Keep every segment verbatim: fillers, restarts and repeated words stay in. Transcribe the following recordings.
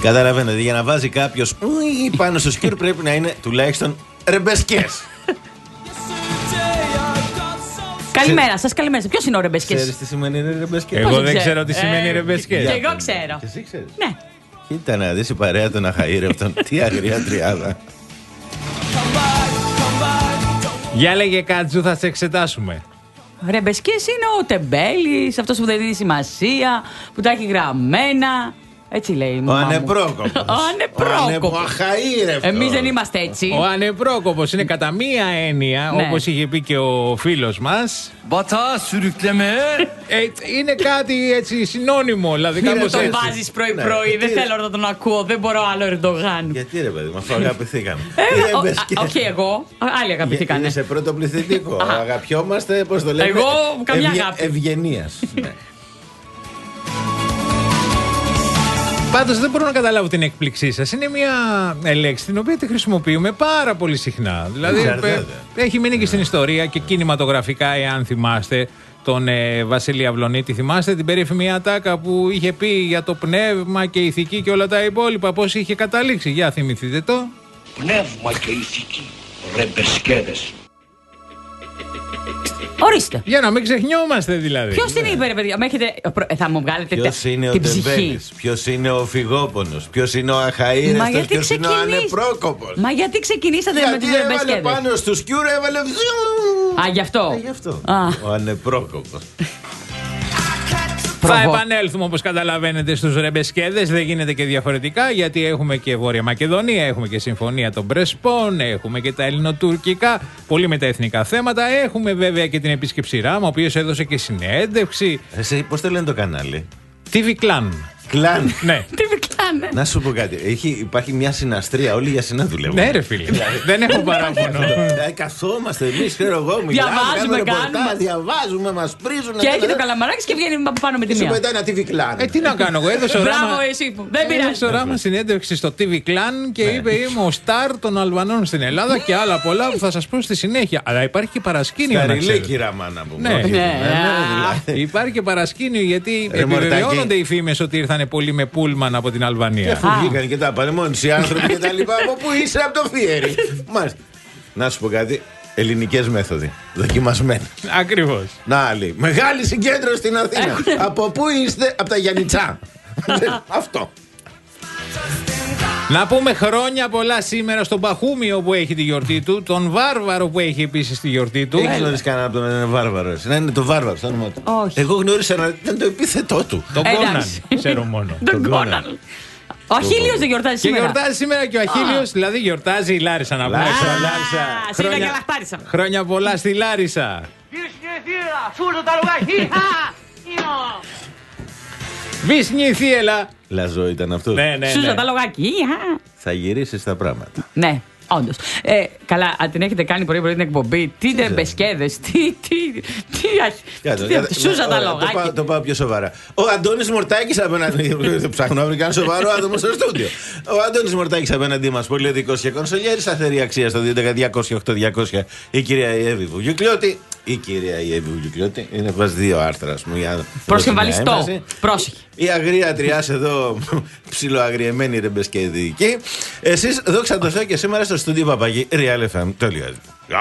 Καταλαβαίνετε, για να βάζει κάποιος πάνω στο σκιούρ πρέπει να είναι τουλάχιστον ρεμπεσκές. Καλημέρα σας, καλημέρα. Ποιος είναι ο ρεμπεσκές? Ξέρεις τι σημαίνει ρεμπεσκές? Εγώ δεν ξέρω τι σημαίνει ρεμπεσκές. Και εγώ ξέρω. Και εσύ ξέρεις? Ναι. Κοίτα να δεις η παρέα των αχαήρευτων. Τι αγρία τριάδα. Για λέγε Κάτζου, θα σε εξετάσουμε. Ρεμπεσκές είναι ο τεμπέλης, αυτός που δεν δίνει σημασία, που τα έχει γραμμένα. Έτσι λέει η Ο μαμά μου. ανεπρόκοπος. Ο ανεπρόκοπος. Ο αχαήρευτος. Εμείς δεν είμαστε έτσι. Ο ανεπρόκοπος είναι κατά μία έννοια, Ναι. όπως είχε πει και ο φίλος μας. Batağa sürükleme. Ε, είναι κάτι έτσι συνώνυμο, δηλαδή Είναι κάπως Τον έτσι. βάζεις πρωί-πρωί, Ναι, δεν τι- θέλω να τον ακούω, δεν μπορώ άλλο Ερντογάν. Γιατί ρε παιδί μου, αφού αγαπηθήκαμε. Ε, Τι ο- ρεμπεσκές. α, Όχι εγώ, άλλοι αγαπηθήκανε. Είναι σε πρώτο πληθυντικό. Α. Αγαπιόμαστε, πώς το λέμε. Εγώ, καμιά ευγε- αγάπη. Ευγενίας. Ναι. Πάντως δεν μπορώ να καταλάβω την έκπληξή σας. Είναι μια ε, λέξη την οποία τη χρησιμοποιούμε πάρα πολύ συχνά. Δηλαδή Εξαρτάται. ε, έχει μείνει και στην ιστορία και κινηματογραφικά, εάν θυμάστε, τον ε, Βασίλη Αυλονίτη. Θυμάστε την περίφημη ατάκα που είχε πει για το πνεύμα και ηθική και όλα τα υπόλοιπα, πώς είχε καταλήξει? Για θυμηθείτε το. Πνεύμα και ηθική, ρεμπεσκέδες. Ορίστε. Για να μην ξεχνιόμαστε δηλαδή. Ποιος την είπε, ρε παιδιά, με έχετε... ε, θα μου βγάλετε Ποιος τε- είναι ο την ψυχή. τεμπέλης, ποιος είναι ο φυγόπονος, ποιος είναι ο Μα αχαήρευτος, γιατί ποιος είναι ο ξεκινήσ- ανεπρόκοπος. Μα γιατί ξεκινήσατε με Γιατί τις έβαλε ρεμπεσκέδες? πάνω στο σκιούρ, έβαλε βζιου. Α, γι' αυτό. Ε, γι' αυτό. Α. Ο ανεπρόκοπος. Θα Προβώ. επανέλθουμε, όπως καταλαβαίνετε, στους ρεμπεσκέδες. Δεν γίνεται και διαφορετικά, γιατί έχουμε και Βόρεια Μακεδονία, έχουμε και Συμφωνία των Πρεσπών, έχουμε και τα ελληνοτουρκικά, πολύ μεταεθνικά θέματα. Έχουμε βέβαια και την επίσκεψη Ράμα, ο οποίος έδωσε και συνέντευξη. Εσύ πώς το λένε το κανάλι? τι βι Clan. Κλάν. Ναι. Τι με κλάνε. Να σου πω κάτι. Έχει, υπάρχει μια συναστρία. Όλοι για συνά δουλεύουν. Ναι, ρε φίλε. Δεν έχω παράπονο. Ε, καθόμαστε εμεί, ξέρω εγώ, μιλάμε, Διαβάζουμε, κάνουμε κάνουμε. ρεπορτάζ, διαβάζουμε, μα πρίζουν. Και έχει το καλαμαράκι και βγαίνει πάνω με τη Σου μία. μετά ένα τι βι κλάν. Ε, τι να κάνω εγώ, έδωσε ο Μπράβο, Ράμα. εσύ που. Δεν πειράζει. Έδωσε ο Ράμα συνέντευξη στο τι βι Clan και είπε: είμαι ο στάρ των Αλβανών στην Ελλάδα και άλλα πολλά που θα σας πω στη συνέχεια. Αλλά υπάρχει και παρασκήνιο. να ξέρετε. Καριλίκη ραμάνα που Ναι. μου. Ναι. Υπάρχει και παρασκήνιο γιατί Ρε, Μορτάκη. επιβεβαιώνονται οι φήμες ότι ήρθαν πολλοί με πούλμαν από την Και Αλβανία. αφού Α. βγήκαν και τα πάνε μόνοι οι άνθρωποι και τα λοιπά. Από πού είσαι, από το Φιέρι. Μάλιστα. Να σου πω κάτι. Ελληνικές μέθοδοι. Δοκιμασμένες. Ακριβώς. Να άλλη. Μεγάλη συγκέντρωση στην Αθήνα. Από πού είστε, από τα Γιαννιτσά. Αυτό. Να πούμε χρόνια πολλά σήμερα στον Παχούμιο που έχει τη γιορτή του, τον Βάρβαρο που έχει επίσης τη γιορτή του. Δεν γνωρίζει κανένα από τον ένα βάρβαρο. εσύ. Να είναι το βάρβαρο στο όνομα του. Όχι. Εγώ γνώρισα να ήταν το επίθετό του. Τον Εντάξει. Κόναν, ξέρω μόνο. Τον Κόναν. Ο Αχίλιος δεν γιορτάζει Και σήμερα. γιορτάζει σήμερα και ο Αχίλιος, δηλαδή γιορτάζει η Λάρισα να πούμε. Λάρισα, Χρόνια- Λάρισα. Α, σήμερα και λαχτάρισα. Χρόνια πολλά στη Λάρισα. Βυσνή θύελα. Λαζό ήταν αυτό. Ναι, ναι, Σούζα ναι. τα λογάκι. Ιχα. Θα γυρίσει τα πράγματα. Ναι, όντως. Ε, καλά, αν την έχετε κάνει πρωί-πρωί την εκπομπή. Τι ρεμπεσκέδες, τι. Τι. Τι. Κάτω, τι- κάτω. Σούζα τα Ωραία, το πάω- λογάκι. Το πάω πιο σοβαρά. Ο Αντώνης Μορτάκης απέναντι. Ψάχνω να βρει κανένα σοβαρό άτομο στο στούντιο. Ο Αντώνης Μορτάκης απέναντί μας, πολιτικός και κονσολιέρης, σταθερή αξία στο δύο έντεκα διακόσια οκτώ διακόσια. Η κυρία Εύη Βουγιουκλιώτη. Η κυρία Εύη Βουγιουκλιώτη. Είναι βάζει δύο άρθρα, ας πούμε. για να δώσει μια Προσυμβαλιστό. έμφαση. Πρόσεχε. Η αγρία τριάς εδώ, ψιλοαγριεμένη ρεμπεσκεδική. Εσείς, δόξα τω Θεώ, και σήμερα στο στούντιο Παπαγή, Real εφ εμ. Τελειάζει.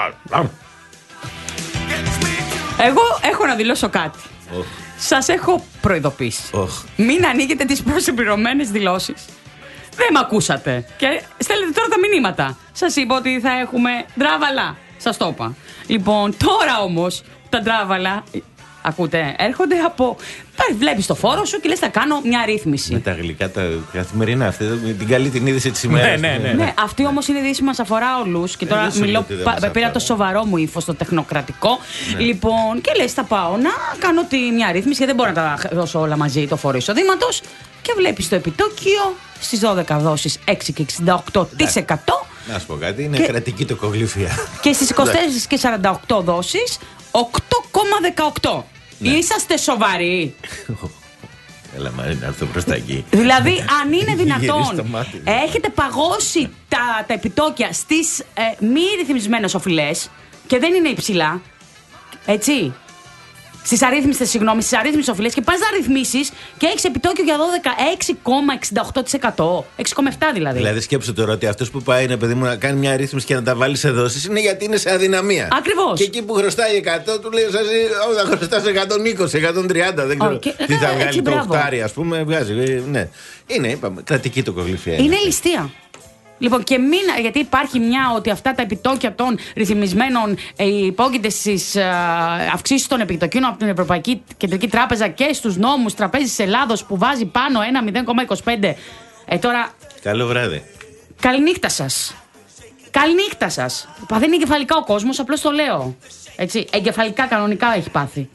Εγώ έχω να δηλώσω κάτι. Οχ. Σας έχω προειδοποιήσει. Οχ. Μην ανοίγετε τις προσυμπληρωμένες δηλώσεις. Δεν με ακούσατε. Και στέλνετε τώρα τα μηνύματα. Σας είπα ότι θα έχουμε ντράβαλα. Σας το είπα. Λοιπόν, τώρα όμως τα ντράβαλα, ακούτε, έρχονται από. Βλέπεις το φόρο σου και λες θα κάνω μια ρύθμιση. Με τα γλυκά τα καθημερινά, αυτή με την καλή την είδηση της ημέρας. Ναι, ναι, ναι. Ναι, αυτή όμως είναι η είδηση που μας αφορά όλους. Και Ε, τώρα δεν σου μιλώ, λέω ότι δεν πα- μας πήρα αφορά. το σοβαρό μου ύφο στο τεχνοκρατικό. Λοιπόν, και λες θα πάω να κάνω τη, μια ρύθμιση, γιατί δεν μπορώ να τα δώσω όλα μαζί το φόρο εισοδήματος. Και βλέπεις το επιτόκιο στις δώδεκα δόσεις έξι κόμμα εξήντα οκτώ τοις εκατό. Να σου πω κάτι, είναι Και- κρατική τοκογλυφία. Και στις είκοσι τέσσερα και σαράντα οκτώ δόσεις οκτώ κόμμα δεκαοκτώ. Ναι. Είσαστε σοβαροί? Έλα Μαρή, να έρθω προς τα εκεί. Δηλαδή, αν είναι Έχει γυρίσει το δυνατόν, μάτι. έχετε παγώσει τα, τα επιτόκια στις ε, μη ρυθμισμένες οφειλές και δεν είναι υψηλά. Έτσι. Στις αρρύθμιστες, συγγνώμη, στις αρρύθμιστες οφειλές και πας να ρυθμίσεις και έχεις επιτόκιο για δώδεκα, έξι κόμμα εξήντα οκτώ τοις εκατό. έξι κόμμα επτά δηλαδή. Δηλαδή, σκέψου τώρα ότι αυτός που πάει είναι παιδί μου να κάνει μια αρρύθμιση και να τα βάλει σε δόσεις είναι γιατί είναι σε αδυναμία. Ακριβώς. Και εκεί που χρωστάει εκατό, του λέει: θα χρωστάς εκατόν είκοσι, εκατόν τριάντα. Δεν ξέρω. Okay. Τι θα ε, βγάλει έτσι, το μπράβο. οχτάρι, ας πούμε, βγάζει. Ναι. Είναι, είπαμε, κρατική το κοβλήφια. Είναι ληστεία. Λοιπόν, και μην, γιατί υπάρχει μια ότι αυτά τα επιτόκια των ρυθμισμένων ε, υπόκειται στις ε, αυξήσεις των επιτοκίων από την Ευρωπαϊκή Κεντρική Τράπεζα και στους νόμους τραπέζης της Ελλάδος που βάζει πάνω ένα μηδέν κόμμα είκοσι πέντε. Ε, τώρα. Καλό βράδυ. Καληνύχτα σας. Καληνύχτα σας. Παθαίνει εγκεφαλικά ο κόσμος, απλώς το λέω. Έτσι, εγκεφαλικά κανονικά έχει πάθει.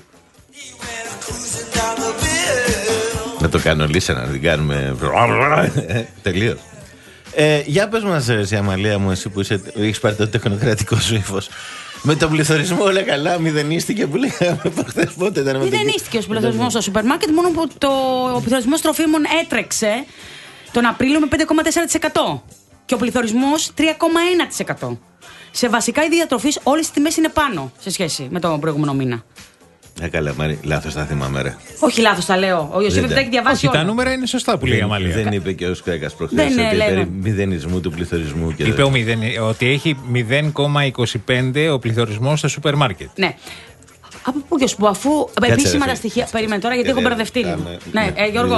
Να το κάνω λύσα, να την κάνουμε. Τελείως. Ε, για πες μας, εσύ Αμαλία μου, εσύ που είσαι, έχεις πάρει το τεχνοκρατικό σου ύφος. Με τον πληθωρισμό όλα καλά, μηδενίστηκε που λέγαμε προχθές, πότε ήταν. Μηδενίστηκε ο πληθωρισμός στο σούπερ μάρκετ, μόνο που το, ο πληθωρισμός τροφίμων έτρεξε τον Απρίλιο με πέντε κόμμα τέσσερα τοις εκατό και ο πληθωρισμός τρία κόμμα ένα τοις εκατό. Σε βασικά είδη διατροφής όλες οι τιμές είναι πάνω σε σχέση με τον προηγούμενο μήνα. Ε, καλά, Μάρη, λάθος τα θυμάμαι, ρε. Όχι λάθος τα λέω. Ο Ιωσήφ δεν τα έχει διαβάσει. Όχι, τα νούμερα είναι σωστά που λέει η Αμαλία. Δεν είπε και ο Σκρέκας προχθές ότι περί μηδενισμού του πληθωρισμού. Και είπε ο μηδεν, ότι έχει μηδέν κόμμα είκοσι πέντε ο πληθωρισμός στα σούπερ μάρκετ. Ναι. Από πού και που αφού επίσημα τα στοιχεία. Περίμενε τώρα γιατί έχω μπερδευτεί λίγο. Ναι, ε, Γιώργο.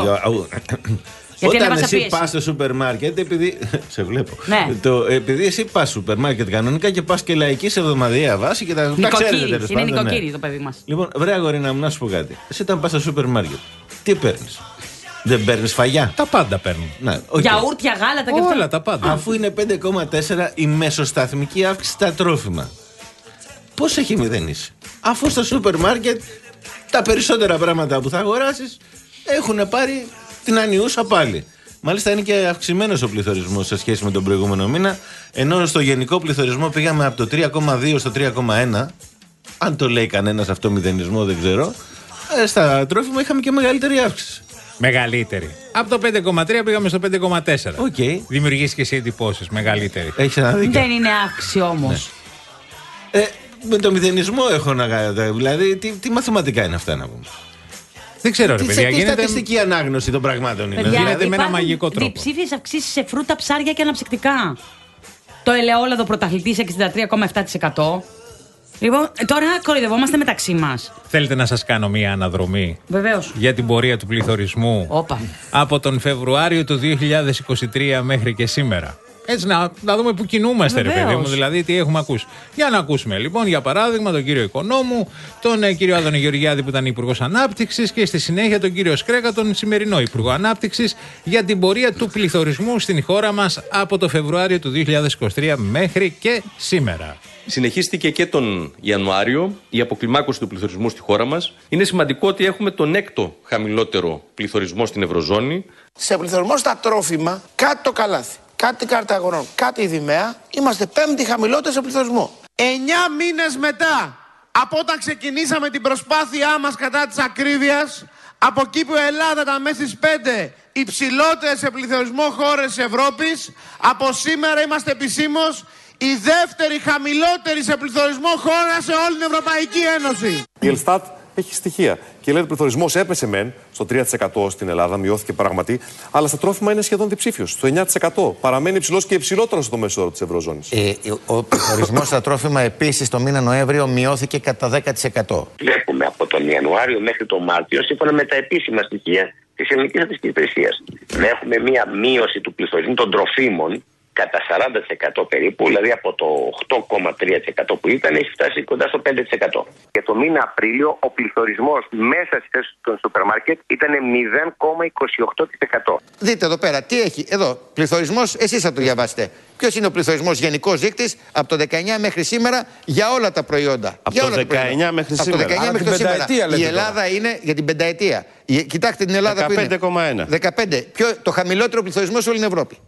Γιατί όταν εσύ πας στο σούπερ μάρκετ, επειδή. Σε βλέπω. Ναι. Το, επειδή εσύ πας στο σούπερ μάρκετ κανονικά και πας και λαϊκή σε εβδομαδιαία βάση και τα, τα ξέρετε τέλος είναι πάντων. Είναι νοικοκύρι το παιδί μας. Λοιπόν, βρε αγορίνα μου, να σου πω κάτι. Εσύ όταν πας στο σούπερ μάρκετ, τι παίρνεις? Δεν παίρνεις φαγιά? Τα πάντα παίρνουν. Ναι, okay. Γιαούρτια, γάλατα και αυτά. Όλα τα πάντα. Αφού είναι πέντε κόμμα τέσσερα η μεσοσταθμική αύξηση στα τρόφιμα, πώς έχει μηδενίσει? Αφού στο σούπερ μάρκετ τα περισσότερα πράγματα που θα αγοράσεις έχουν πάρει την ανιούσα πάλι. Μάλιστα είναι και αυξημένος ο πληθωρισμός σε σχέση με τον προηγούμενο μήνα, ενώ στο γενικό πληθωρισμό πήγαμε από το τρία κόμμα δύο στο τρία κόμμα ένα. Αν το λέει κανένας αυτό μηδενισμό δεν ξέρω. Ε, στα τρόφιμα είχαμε και μεγαλύτερη αύξηση. Μεγαλύτερη. Από το πέντε κόμμα τρία πήγαμε στο πέντε κόμμα τέσσερα. Okay. Δημιουργείς και εσύ εντυπώσεις. Μεγαλύτερη. Έχεις ένα δίκιο. Δεν είναι αύξηση όμως. Ναι. Ε, με το μηδενισμό έχω να κάνω. Δηλαδή, τι, τι μαθηματικά είναι αυτά να πούμε? Δεν ξέρω, ρε τι, παιδιά. Τι γίνεται... στατιστική ανάγνωση των πραγμάτων είναι? Παιδιά, γίνεται με ένα μαγικό τρόπο. Διψήφιες αυξήσεις σε φρούτα, ψάρια και αναψυκτικά. Το ελαιόλαδο πρωταθλητής εξήντα τρία κόμμα επτά τοις εκατό. Λοιπόν, τώρα κοροϊδευόμαστε μεταξύ μας. Θέλετε να σας κάνω μία αναδρομή? Βεβαίως. Για την πορεία του πληθωρισμού. Όπα. Από τον Φεβρουάριο του δύο χιλιάδες είκοσι τρία μέχρι και σήμερα. Έτσι να, να δούμε που κινούμαστε, Βεβαίως. ρε παιδί μου, δηλαδή τι έχουμε ακούσει. Για να ακούσουμε λοιπόν, για παράδειγμα, τον κύριο Οικονόμου, τον ε, κύριο Άδωνη Γεωργιάδη που ήταν Υπουργός Ανάπτυξης και στη συνέχεια τον κύριο Σκρέκα, τον σημερινό Υπουργό Ανάπτυξης, για την πορεία του πληθωρισμού στην χώρα μας από το Φεβρουάριο του δύο χιλιάδες είκοσι τρία μέχρι και σήμερα. Συνεχίστηκε και τον Ιανουάριο η αποκλιμάκωση του πληθωρισμού στη χώρα μας. Είναι σημαντικό ότι έχουμε τον έκτο χαμηλότερο πληθωρισμό στην Ευρωζώνη. Σε πληθωρισμό στα τρόφιμα, κάτι το καλάθι, κάτι κάρτα αγορών, κάτι η Δημαία, είμαστε πέμπτη χαμηλότεροι σε πληθωρισμό. Εννιά μήνες μετά από όταν ξεκινήσαμε την προσπάθειά μας κατά της ακρίβειας, από εκεί που η Ελλάδα ήταν μέσα στις πέντε υψηλότερες σε πληθωρισμό χώρες της Ευρώπης, από σήμερα είμαστε επισήμως η δεύτερη χαμηλότερη σε πληθωρισμό χώρα σε όλη την Ευρωπαϊκή Ένωση. Η Ελστάτ έχει στοιχεία και λέει ότι ο πληθωρισμός έπεσε μεν στο τρία τοις εκατό στην Ελλάδα, μειώθηκε πραγματικά, αλλά στα τρόφιμα είναι σχεδόν διψήφιος, στο εννιά τοις εκατό. Παραμένει υψηλός και υψηλότερο στο μέσο όρο της Ευρωζώνης. Ε, ο πληθωρισμός στα τρόφιμα επίσης το μήνα Νοέμβριο μειώθηκε κατά δέκα τοις εκατό. Βλέπουμε από τον Ιανουάριο μέχρι τον Μάρτιο, σύμφωνα με τα επίσημα στοιχεία της Ελληνικής Στατιστικής Υπηρεσίας, να έχουμε μία μείωση του πληθωρισμού των τροφίμων κατά σαράντα τοις εκατό περίπου, δηλαδή από το οκτώ κόμμα τρία τοις εκατό που ήταν, έχει φτάσει κοντά στο πέντε τοις εκατό. Για το μήνα Απρίλιο, ο πληθωρισμός μέσα στις θέσεις των σούπερ μάρκετ ήταν μηδέν κόμμα είκοσι οκτώ τοις εκατό. Δείτε εδώ πέρα, τι έχει. Εδώ, πληθωρισμός, εσείς θα το διαβάσετε. Ποιος είναι ο πληθωρισμός γενικός δείκτης από το δεκαεννιά μέχρι σήμερα για όλα τα προϊόντα. Από για το όλα δεκαεννιά μέχρι από σήμερα. Το δεκαεννιά μέχρι το σήμερα. Η Ελλάδα τώρα. Είναι για την πενταετία. Κοιτάξτε την Ελλάδα που είναι. δεκαπέντε κόμμα ένα. δεκαπέντε. Ποιο, το χαμηλότερο πληθωρισμό σε όλη την Ευρώπη.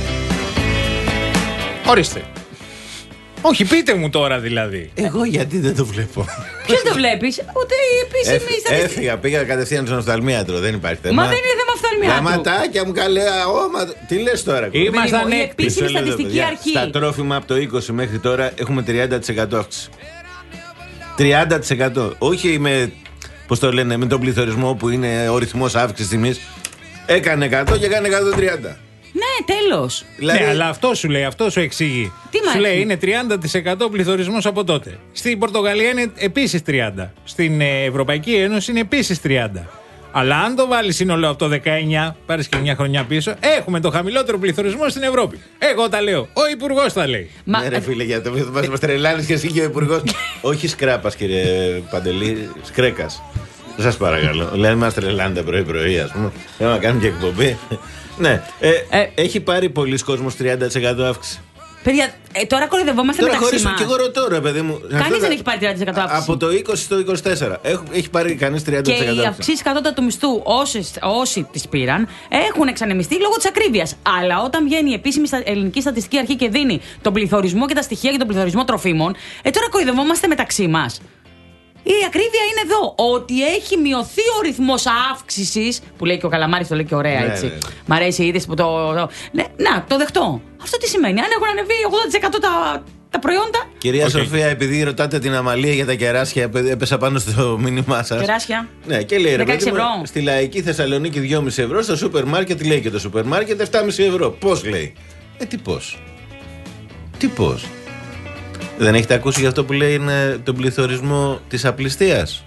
Ορίστε. Όχι, πείτε μου τώρα δηλαδή. Εγώ γιατί δεν το βλέπω? Ποιος το βλέπεις? Ούτε η επίσημη στατιστική. Έφυγα, πήγα κατευθείαν στον οφθαλμίατρο, δεν υπάρχει θέμα. Μα δεν είναι θέμα οφθαλμιάτρου. Γαματάκια μου καλέ, άμα. Τι λες τώρα? Ήμασταν η έκπληκτοι. επίσημη Μισό λεπτό, στατιστική παιδιά. αρχή. Στα τρόφιμα από το είκοσι μέχρι τώρα έχουμε τριάντα τοις εκατό αύξηση. τριάντα τοις εκατό. Όχι με, πώς το λένε, με τον πληθωρισμό που είναι ο ρυθμός αύξησης τιμής. Έκανε εκατό και έκανε εκατόν τριάντα. Ναι, τέλος. Δηλαδή... Ναι, αλλά αυτό σου λέει, αυτό σου εξηγεί. Τι σου λέει είναι τριάντα τοις εκατό πληθωρισμός από τότε. Στην Πορτογαλία είναι επίσης τριάντα. Στην Ευρωπαϊκή Ένωση είναι επίσης τριάντα. Αλλά αν το βάλει σύνολο από το δεκαεννιά, πάρεις και μια χρονιά πίσω, έχουμε το χαμηλότερο πληθωρισμό στην Ευρώπη. Εγώ τα λέω. Ο Υπουργός τα λέει. Μα... Ναι, ρε φίλε, για το μας μας τρελάνεις και εσύ και ο Υπουργός. Όχι σκράπας, κύριε Παντελή, σκρέκας. Σας παρακαλώ. Λέμε μας τρελάνετε πρωί-πρωί, ας πούμε. Θέλουμε να κάνουμε και εκπομπή. Ναι. Ε, ε, έχει πάρει πολλοί κόσμος τριάντα τοις εκατό αύξηση. Παιδιά, ε, τώρα κοροϊδευόμαστε τώρα μεταξύ μας. Και εγώ ρωτώ, ρε παιδί μου. Κανείς δεν έχει πάρει τριάντα τοις εκατό αύξηση. Από το είκοσι στο είκοσι τέσσερα. Έχει, έχει πάρει κανείς τριάντα τοις εκατό και οι αύξηση. αυξήσεις κατώτατου του μισθού, όσες, όσοι τις πήραν, έχουν εξανεμιστεί λόγω της ακρίβειας. Αλλά όταν βγαίνει η επίσημη ελληνική στατιστική αρχή και δίνει τον πληθωρισμό και τα στοιχεία για τον πληθωρισμό τροφίμων, ε, τώρα κοροϊδευόμαστε μεταξύ μας. Η ακρίβεια είναι εδώ. Ότι έχει μειωθεί ο ρυθμός αύξησης. Που λέει και ο Καλαμάρης, το λέει και ωραία, έτσι. Ναι, ναι. Μ' αρέσει η είδηση που το. το... Ναι, να, το δεχτώ. Αυτό τι σημαίνει? Αν έχουν ανεβεί ογδόντα τοις εκατό τα, τα προϊόντα. Κυρία okay. Σοφία, επειδή ρωτάτε την Αμαλία για τα κεράσια, έπεσα πάνω στο μήνυμά σας. Κεράσια. Ναι, και λέει ρε παιδί μου, στη Λαϊκή Θεσσαλονίκη δυόμισι ευρώ, στο σούπερ μάρκετ λέει και το σούπερ μάρκετ επτά κόμμα πέντε ευρώ. Πώς λέει? Ε, τι πώς? Τι πώς? Δεν έχετε ακούσει για αυτό που λέει είναι τον πληθωρισμό της απληστίας?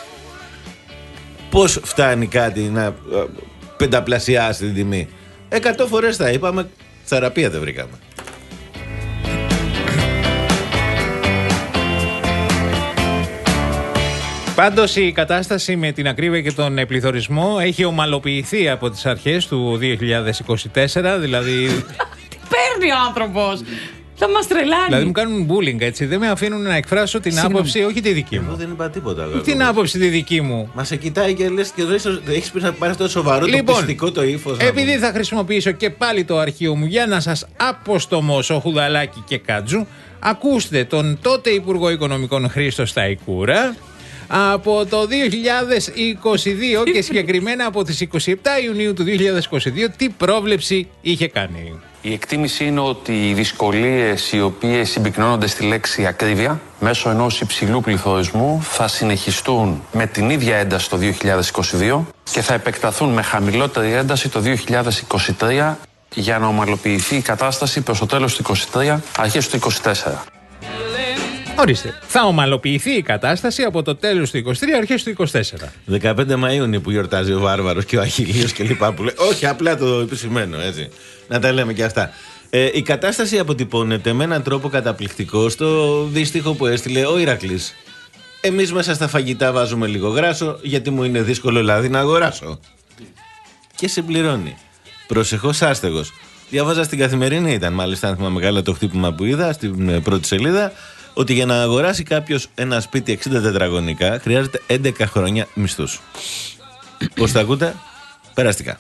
Πώς φτάνει κάτι να πενταπλασιάσει την τιμή? Εκατό φορές τα είπαμε, θεραπεία δεν βρήκαμε. Πάντως η κατάσταση με την ακρίβεια και τον πληθωρισμό έχει ομαλοποιηθεί από τις αρχές του δύο χιλιάδες είκοσι τέσσερα, δηλαδή... Τι παίρνει ο άνθρωπος! Θα μας τρελάνει. Δηλαδή μου κάνουν bullying, έτσι. Δεν με αφήνουν να εκφράσω την Συγγνώμη. άποψη, όχι τη δική μου. Εγώ δεν είπα τίποτα. Την άποψη τη δική μου. Μα σε κοιτάει και λες και έχεις πει να πάρει αυτό το σοβαρό, λοιπόν, το πιστικό το ύφος. Επειδή θα χρησιμοποιήσω και πάλι το αρχείο μου για να σας αποστομώσω Χουδαλάκη και Κάτζου, ακούστε τον τότε Υπουργό Οικονομικών Χρήστο Σταϊκούρα από το δύο χιλιάδες είκοσι δύο και συγκεκριμένα από τις είκοσι επτά Ιουνίου του δύο χιλιάδες είκοσι δύο τι πρόβλεψη είχε κάνει. Η εκτίμηση είναι ότι οι δυσκολίες οι οποίες συμπυκνώνονται στη λέξη ακρίβεια μέσω ενός υψηλού πληθωρισμού θα συνεχιστούν με την ίδια ένταση το δύο χιλιάδες είκοσι δύο και θα επεκταθούν με χαμηλότερη ένταση το δύο χιλιάδες είκοσι τρία για να ομαλοποιηθεί η κατάσταση προς το τέλος του είκοσι τρία, αρχές του είκοσι τέσσερα. Ορίστε, θα ομαλοποιηθεί η κατάσταση από το τέλος του είκοσι τρία, αρχές του είκοσι τέσσερα. δεκαπέντε Μαΐου είναι που γιορτάζει ο Βάρβαρος και ο Αχιλλείος και λοιπά που λέει. Όχι, απλά το επισημαίνω, έτσι. Να τα λέμε και αυτά. Ε, η κατάσταση αποτυπώνεται με έναν τρόπο καταπληκτικό στο δύστιχο που έστειλε ο Ηρακλής. Εμείς μέσα στα φαγητά βάζουμε λίγο γράσο, γιατί μου είναι δύσκολο λάδι να αγοράσω. Και συμπληρώνει. Προσεχώς άστεγος. Διαβάζα στην Καθημερινή, ήταν μάλιστα, αν θυμάμαι καλά το χτύπημα που είδα στην πρώτη σελίδα, ότι για να αγοράσει κάποιος ένα σπίτι εξήντα τετραγωνικά χρειάζεται έντεκα χρόνια μισθούς. Πώς τα ακούτε? Περαστικά.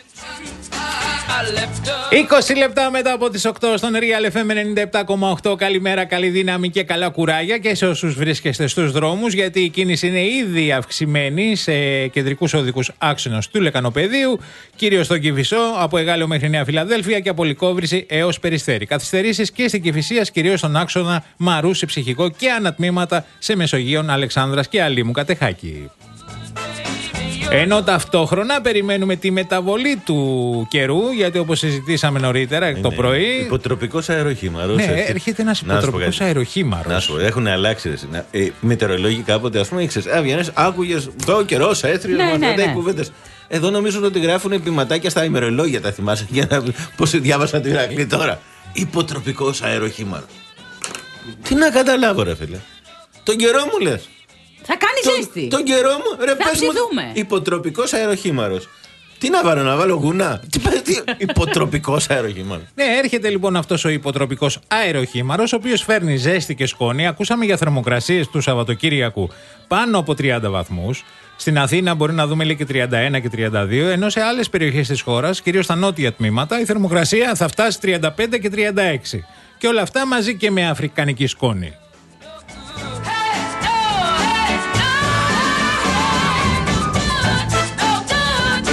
είκοσι λεπτά μετά από τις οκτώ στον Real εφ εμ ενενήντα επτά κόμμα οκτώ. Καλημέρα, καλή δύναμη και καλά κουράγια και σε όσους βρίσκεστε στους δρόμους, γιατί η κίνηση είναι ήδη αυξημένη σε κεντρικούς οδικούς άξονες του Λεκανοπεδίου, κυρίως στον Κηφισό, από Εγάλεο μέχρι Νέα Φιλαδέλφια και από Λυκόβρηση έως Περιστέρη. Καθυστερήσεις και στην Κηφισίας, κυρίως στον άξονα Μαρούσι Ψυχικό και ανατμήματα σε Μεσογείων Αλεξάνδρας και Αλήμου Κατεχάκη. Ενώ ταυτόχρονα περιμένουμε τη μεταβολή του καιρού, γιατί όπως συζητήσαμε νωρίτερα είναι το πρωί. Υποτροπικός αεροχήμαρος. Ναι, έτσι. Έρχεται ένας υποτροπικός αεροχήμαρος. Να σου πω, έχουν αλλάξει. Οι μετεωρολόγοι κάποτε, ας πούμε, ήξερες, α, βγαίνεις, άκουγες το καιρό, έθριο, ναι, ναι, ναι. κουβέντες. Εδώ νομίζω ότι γράφουν επιματάκια στα ημερολόγια, τα θυμάσαι, για να πώς διάβασα την Ηρακλή τώρα. Υποτροπικός αεροχήμαρος. Τι να καταλάβω, ρε φίλε. Τον καιρό μου λες. Θα κάνει ζέστη. Τον καιρό μου, ρε, θα πες μου, υποτροπικός αεροχήμαρος. Τι να βάλω, να βάλω γουνά? Τι τι, υποτροπικός αεροχήμαρος. Ναι, έρχεται λοιπόν αυτός ο υποτροπικός αεροχήμαρος, ο οποίος φέρνει ζέστη και σκόνη. Ακούσαμε για θερμοκρασίες του Σαββατοκύριακου πάνω από τριάντα βαθμούς. Στην Αθήνα μπορεί να δούμε λέει και τριάντα ένα και τριάντα δύο, ενώ σε άλλες περιοχές της χώρας, κυρίως στα νότια τμήματα, η θερμοκρασία θα φτάσει τριάντα πέντε και τριάντα έξι. Και όλα αυτά μαζί και με αφρικανική σκόνη.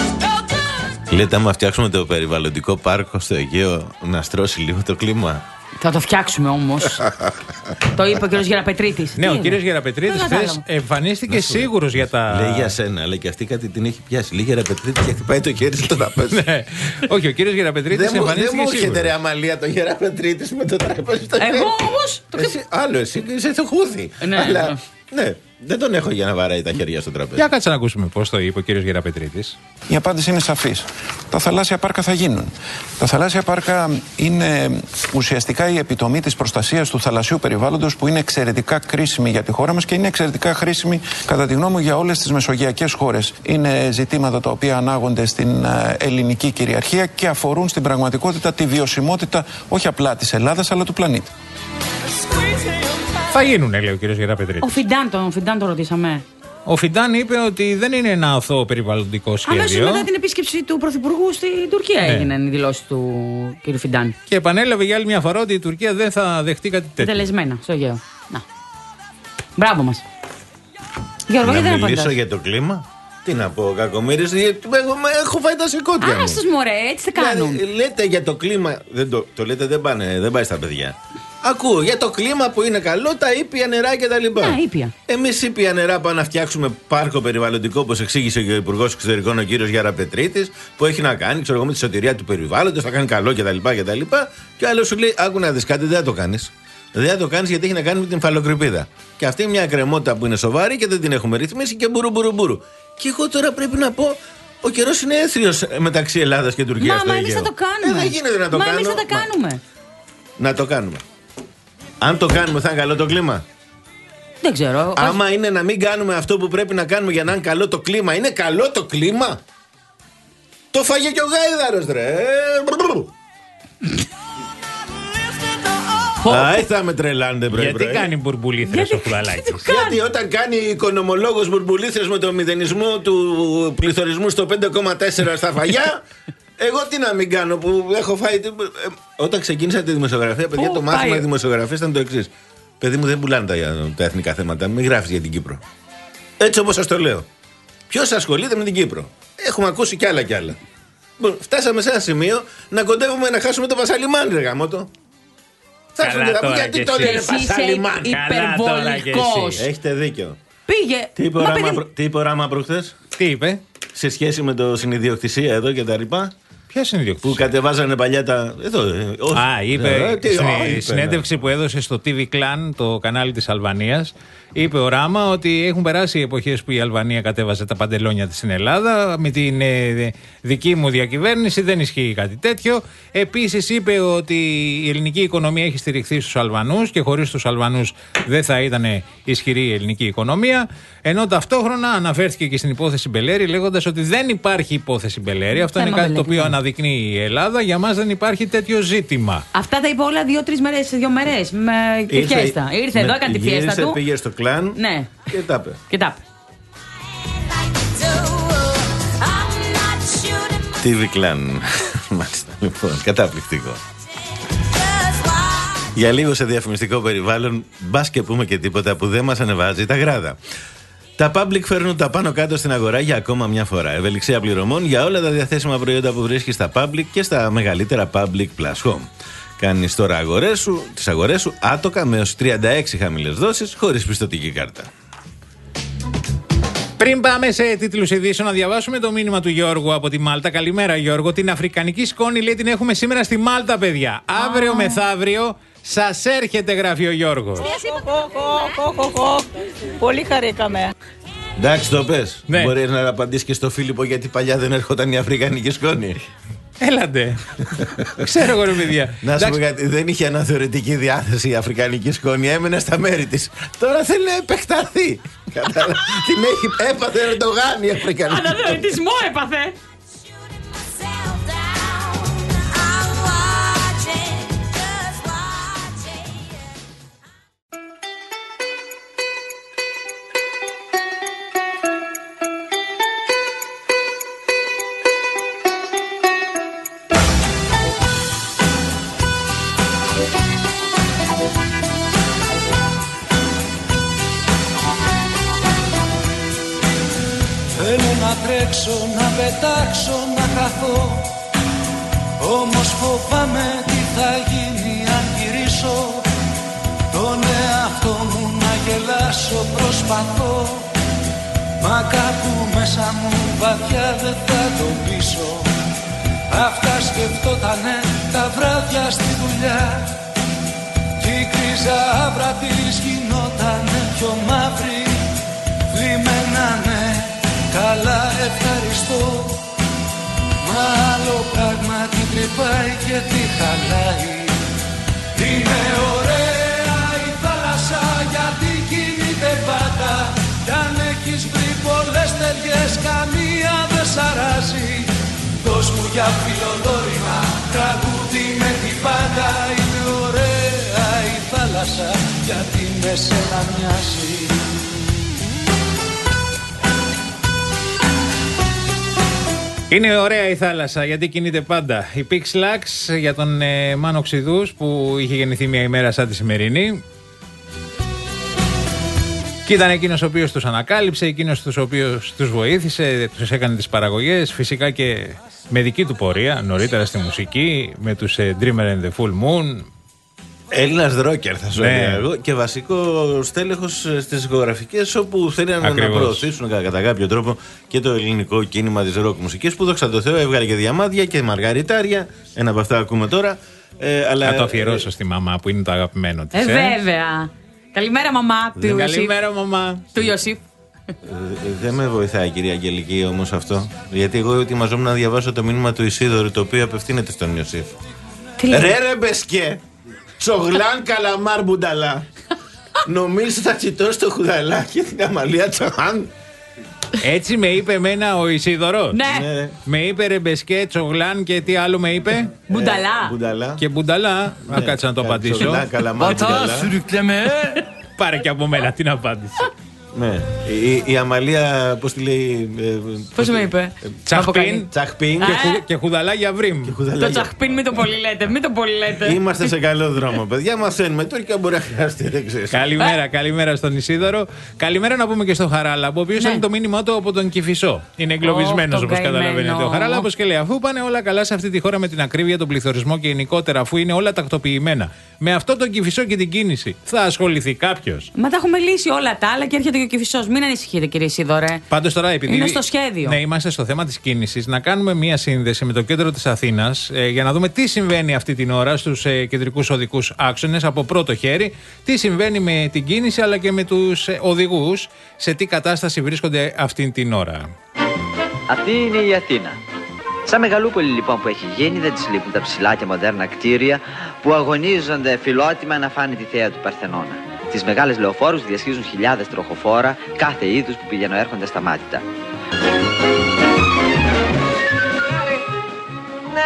Λέτε, άμα φτιάξουμε το περιβαλλοντικό πάρκο στο Αιγαίο, να στρώσει λίγο το κλίμα. Θα το φτιάξουμε όμως. Το είπε ο κύριος Γεραπετρίτης. Ναι, ο κύριος Γεραπετρίτης χθες εμφανίστηκε σίγουρος για τα. Λέει για σένα, λέει και αυτή κάτι την έχει πιάσει. Λέει Γεραπετρίτη και χτυπάει το χέρι στο τραπέζι. Ναι. Όχι, ο κύριος Γεραπετρίτης εμφανίστηκε σίγουρος. Δεν μου έρχεται ρε Αμαλία το Γεραπετρίτης με το τραπέζι στο χέρι. Εγώ όμως. Άλλο, εσύ είσαι το χούθι. Ναι, δεν τον έχω για να βαράει τα χέρια στο τραπέζι. Για κάτσε να ακούσουμε πώς το είπε ο κύριος Γεραπετρίτης. Η απάντηση είναι σαφής. Τα θαλάσσια πάρκα θα γίνουν. Τα θαλάσσια πάρκα είναι ουσιαστικά η επιτομή της προστασίας του θαλασσιού περιβάλλοντος που είναι εξαιρετικά κρίσιμη για τη χώρα μας και είναι εξαιρετικά χρήσιμη κατά τη γνώμη μου για όλες τις μεσογειακές χώρες. Είναι ζητήματα τα οποία ανάγονται στην ελληνική κυριαρχία και αφορούν στην πραγματικότητα τη βιωσιμότητα όχι απλά της Ελλάδας αλλά του πλανήτη. Θα γίνουνε, λέει ο κύριος Γεραπετρίτης. Ο Φιντάν τον, Φιντάν τον ρωτήσαμε. Ο Φιντάν είπε ότι δεν είναι ένα αθώο περιβαλλοντικό σχέδιο. Αμέσως μετά την επίσκεψη του Πρωθυπουργού στην Τουρκία ναι. έγιναν οι δηλώσεις του κ. Φιντάν. Και επανέλαβε για άλλη μια φορά ότι η Τουρκία δεν θα δεχτεί κάτι τέτοιο. Τελεσμένα, στο Αιγαίο. Να. Μπράβο μας. Γιώργο, να δεν μιλήσω για το κλίμα. Τι να πω, κακομοίρης, εγώ έχω φάει τα σηκώτια μου. Άστος μωρέ, έτσι δεν κάνουν. Δηλαδή, λέτε για το κλίμα, δεν το, το λέτε δεν, πάνε, δεν πάει στα παιδιά. Ακούω για το κλίμα που είναι καλό, τα ήπια νερά και τα λοιπά. Ναι, ήπια. Εμείς ήπια νερά πάμε να φτιάξουμε πάρκο περιβαλλοντικό, όπως εξήγησε και ο Υπουργός Εξωτερικών, ο κύριος Γεραπετρίτης, που έχει να κάνει, ξέρω εγώ, με τη σωτηρία του περιβάλλοντος, θα κάνει καλό κτλ. κτλ. Και ο άλλος σου λέει, άκου να δεις κάτι, δεν θα το κάνεις. Δεν θα το κάνεις γιατί έχει να κάνει με την υφαλοκρηπίδα. Και αυτή είναι μια κρεμότητα που είναι σοβαρή και δεν την έχουμε ρυθμίσει και μπουρου μπουρου μπουρου. Και εγώ τώρα πρέπει να πω. Ο καιρός είναι έθριος μεταξύ Ελλάδας και Τουρκίας. Μα, μα εμείς θα το κάνουμε. Ε, δεν γίνεται να το μα, κάνω. Εμείς θα τα κάνουμε. Μα... Να το κάνουμε. Αν το κάνουμε, θα είναι καλό το κλίμα. Δεν ξέρω. Άμα όχι... είναι να μην κάνουμε αυτό που πρέπει να κάνουμε για να είναι καλό το κλίμα, είναι καλό το κλίμα. Το φάγε και ο Γάιδαρος, ρε. Α, θα με τρελάνετε, πρωί. Γιατί κάνει μπουρμπουλήθρες ο Κουδαλάκης? Γιατί όταν κάνει οικονομολόγος μπουρμπουλήθρες με το μηδενισμό του πληθωρισμού στο πέντε κόμμα τέσσερα στα φαγιά, εγώ τι να μην κάνω που έχω φάει. Όταν ξεκίνησα τη δημοσιογραφία, παιδιά, το μάθημα δημοσιογραφίας ήταν το εξής. Παιδί μου, δεν πουλάνε τα, τα εθνικά θέματα, μην γράφεις για την Κύπρο. Έτσι όπως σας το λέω. Ποιος ασχολείται με την Κύπρο? Έχουμε ακούσει κι άλλα κι άλλα. Φτάσαμε σε ένα σημείο να κοντεύουμε να χάσουμε το Πασαλιμάνι, ρε γαμώτο. Θα έρθουν και θα πούν γιατί το λένε Πασαλιμάνι. Υπερβολικός. Έχετε δίκιο. Πήγε. Τι είπε ο Ράμα, παιδί... τι είπε ο Ράμα προχθές? Τι είπε? Σε σχέση με το συνειδιοκτησία εδώ και τα λοιπά. Ποια συνειδιοκτησία? Που κατεβάζανε παλιά τα. Εδώ. Α, είπε. Στην συνέντευξη που έδωσε στο τι βι Clan, το κανάλι της Αλβανίας, είπε ο Ράμα ότι έχουν περάσει οι εποχές που η Αλβανία κατέβαζε τα παντελόνια της στην Ελλάδα. Με την ε, δική μου διακυβέρνηση δεν ισχύει κάτι τέτοιο. Επίσης είπε ότι η ελληνική οικονομία έχει στηριχθεί στους Αλβανούς και χωρίς τους Αλβανούς δεν θα ήταν ισχυρή η ελληνική οικονομία. Ενώ ταυτόχρονα αναφέρθηκε και στην υπόθεση Μπελέρη, λέγοντας ότι δεν υπάρχει υπόθεση Μπελέρη. Αυτό είναι κάτι το οποίο αναδεικνύει η Ελλάδα. Για μας δεν υπάρχει τέτοιο ζήτημα. Αυτά τα είπε όλα δύο-τρεις μέρες, δύο μέρες. Με τη φιέστα. Ήρθε εδώ, έκανε τη φιέστα του. Πήγε στο κλάν. Ναι. Και τα είπε. Και τα είπε. τι βι Clan. Μάλιστα. Λοιπόν, καταπληκτικό. Για λίγο σε διαφημιστικό περιβάλλον, μπας και πούμε και τίποτα που δεν μας ανεβάζει τα γράδα. Τα public φέρνουν τα πάνω κάτω στην αγορά για ακόμα μια φορά. Ευελιξία πληρωμών για όλα τα διαθέσιμα προϊόντα που βρίσκεις στα public και στα μεγαλύτερα public plus home. Κάνεις τώρα αγορές σου, τις αγορές σου άτοκα με έως τριάντα έξι χαμηλές δόσεις χωρίς πιστωτική κάρτα. Πριν πάμε σε τίτλους ειδήσεων, να διαβάσουμε το μήνυμα του Γιώργου από τη Μάλτα. Καλημέρα, Γιώργο. Την αφρικανική σκόνη, λέει, την έχουμε σήμερα στη Μάλτα, παιδιά. Αύριο μεθαύριο σας έρχεται, γράφει ο Γιώργος. Πολύ χαρήκαμε. Εντάξει, το πες. Ναι. Μπορείς να απαντήσεις και στο Φίλιππο γιατί παλιά δεν έρχονταν η αφρικανική σκόνη. Έλατε. Ξέρω εγώ, ρε παιδιά. Να σου πω γιατί δεν είχε αναθεωρητική διάθεση η αφρικανική σκόνη, έμενε στα μέρη της. Τώρα θέλει να επεκταθεί. Την έχει, έπαθε Ερντογάν η αφρικανική. Αναθεωρητισμό έπαθε. Να πετάξω, να χαθώ, όμως φοβάμαι τι θα γίνει αν γυρίσω προσπαθώ, μα κάπου μέσα μου βαθιά δεν θα το πείσω. Αυτά σκεφτότανε τα βράδια στη δουλειά κι η κρίζα άβρα της γινότανε πιο μαύρη. Βλημμένανε, καλά ευχαριστώ, μα άλλο πράγμα την τρυπάει και τη χαλάει. Είναι ωραία η θάλασσα γιατί κινείται πάντα κι αν έχεις βρει πολλές ταιριές καμία δεν σ' αράζει. Δώσ' μου για φιλοδόρημα τραγούδι με την πάντα. Είναι ωραία η θάλασσα γιατί με σένα μοιάζει. Είναι ωραία η θάλασσα γιατί κινείται πάντα. Η Pix Lux για τον ε, Μάνο Ξηδούς που είχε γεννηθεί μια ημέρα σαν τη σημερινή. Και ήταν εκείνος ο οποίος τους ανακάλυψε, εκείνος ο οποίος τους βοήθησε, τους έκανε τις παραγωγές. Φυσικά και με δική του πορεία, νωρίτερα στη μουσική, με τους ε, Dreamer and the Full Moon. Έλληνας ρόκερ θα σου Ναι. έλεγα εγώ και βασικό στέλεχος στις δισκογραφικές όπου θέλουν να προωθήσουν κα- κατά κάποιο τρόπο και το ελληνικό κίνημα της ροκ μουσικής που δόξα τω Θεώ έβγαλε και διαμάδια και μαργαριτάρια. Ένα από αυτά ακούμε τώρα. Ε, αλλά, Να το αφιερώσω στη μαμά που είναι το αγαπημένο της. Ε, βέβαια. Καλημέρα, μαμά του Ιωσήφ. Καλημέρα, μαμά. Του Ιωσήφ. Ε, δεν με βοηθάει, κυρία Αγγελική, όμως αυτό. Γιατί εγώ ετοιμαζόμουν να διαβάσω το μήνυμα του Ισίδωρου το οποίο απευθύνεται στον Ιωσήφ. λέει? Ρε ρε μπεσκέ, τσογλάν καλαμάρ μπουνταλά. Νομίζω θα τσιτώσει το χουδαλά και την Αμαλία Τσογλάν. Έτσι με είπε εμένα ο Ισίδωρος. Ναι. Με είπε ρεμπεσκέ, τσογλάν και τι άλλο με είπε. Μπουνταλά. Μπουνταλά. Και μπουνταλά. Να κάτσε να το απαντήσω. Τσογλάν καλαμάρ μπουνταλά. Πάρε και από μένα την απάντηση. Ναι. Η, η Αμαλία, πώς τη λέει. Ε, Πώς με είπε. Τσαχπίν. Τσαχπίν. Και, χου, και χουδαλά για βρύμ. Το τσαχπίν μην το πολύ λέτε. Μην το πολύ λέτε. Είμαστε σε καλό δρόμο, παιδιά. Μαθαίνουμε τουρκικά, μπορεί να χρειαστεί. Δεν ξέρεις. Καλημέρα, καλημέρα στον Ισίδωρο. Καλημέρα να πούμε και στον Χαράλαμπο, ο οποίο Ναι. είναι το μήνυμά του από τον Κηφισό. Είναι εγκλωβισμένο Ω, τον όπως καταλαβαίνετε καημένο. ο Χαράλαμπος και λέει: αφού πάνε όλα καλά σε αυτή τη χώρα με την ακρίβεια, τον πληθωρισμό και γενικότερα, αφού είναι όλα τακτοποιημένα, με αυτό τον Κηφισό και την κίνηση, θα ασχοληθεί κάποιο. Μα τα έχουμε λύσει όλα τα άλλα και έρχεται και ο Κηφισός. Μην ανησυχείτε, κύριε Ισίδωρε. Πάντως τώρα, επειδή. Είναι στο σχέδιο. Ναι, είμαστε στο θέμα της κίνησης, να κάνουμε μία σύνδεση με το κέντρο της Αθήνας ε, για να δούμε τι συμβαίνει αυτή την ώρα στους ε, κεντρικούς οδικούς άξονες από πρώτο χέρι, τι συμβαίνει με την κίνηση αλλά και με τους ε, οδηγούς, σε τι κατάσταση βρίσκονται αυτή την ώρα. Αυτή είναι η Αθήνα. Σαν μεγαλούπολη λοιπόν που έχει γίνει, δεν της λείπουν τα ψηλά και μοντέρνα κτίρια που αγωνίζονται φιλότιμα να φάνε τη θέα του Παρθενώνα. Τις μεγάλες λεωφόρους διασχίζουν χιλιάδες τροχοφόρα κάθε είδους που πηγαίνουν έρχονται σταμάτητα. Να!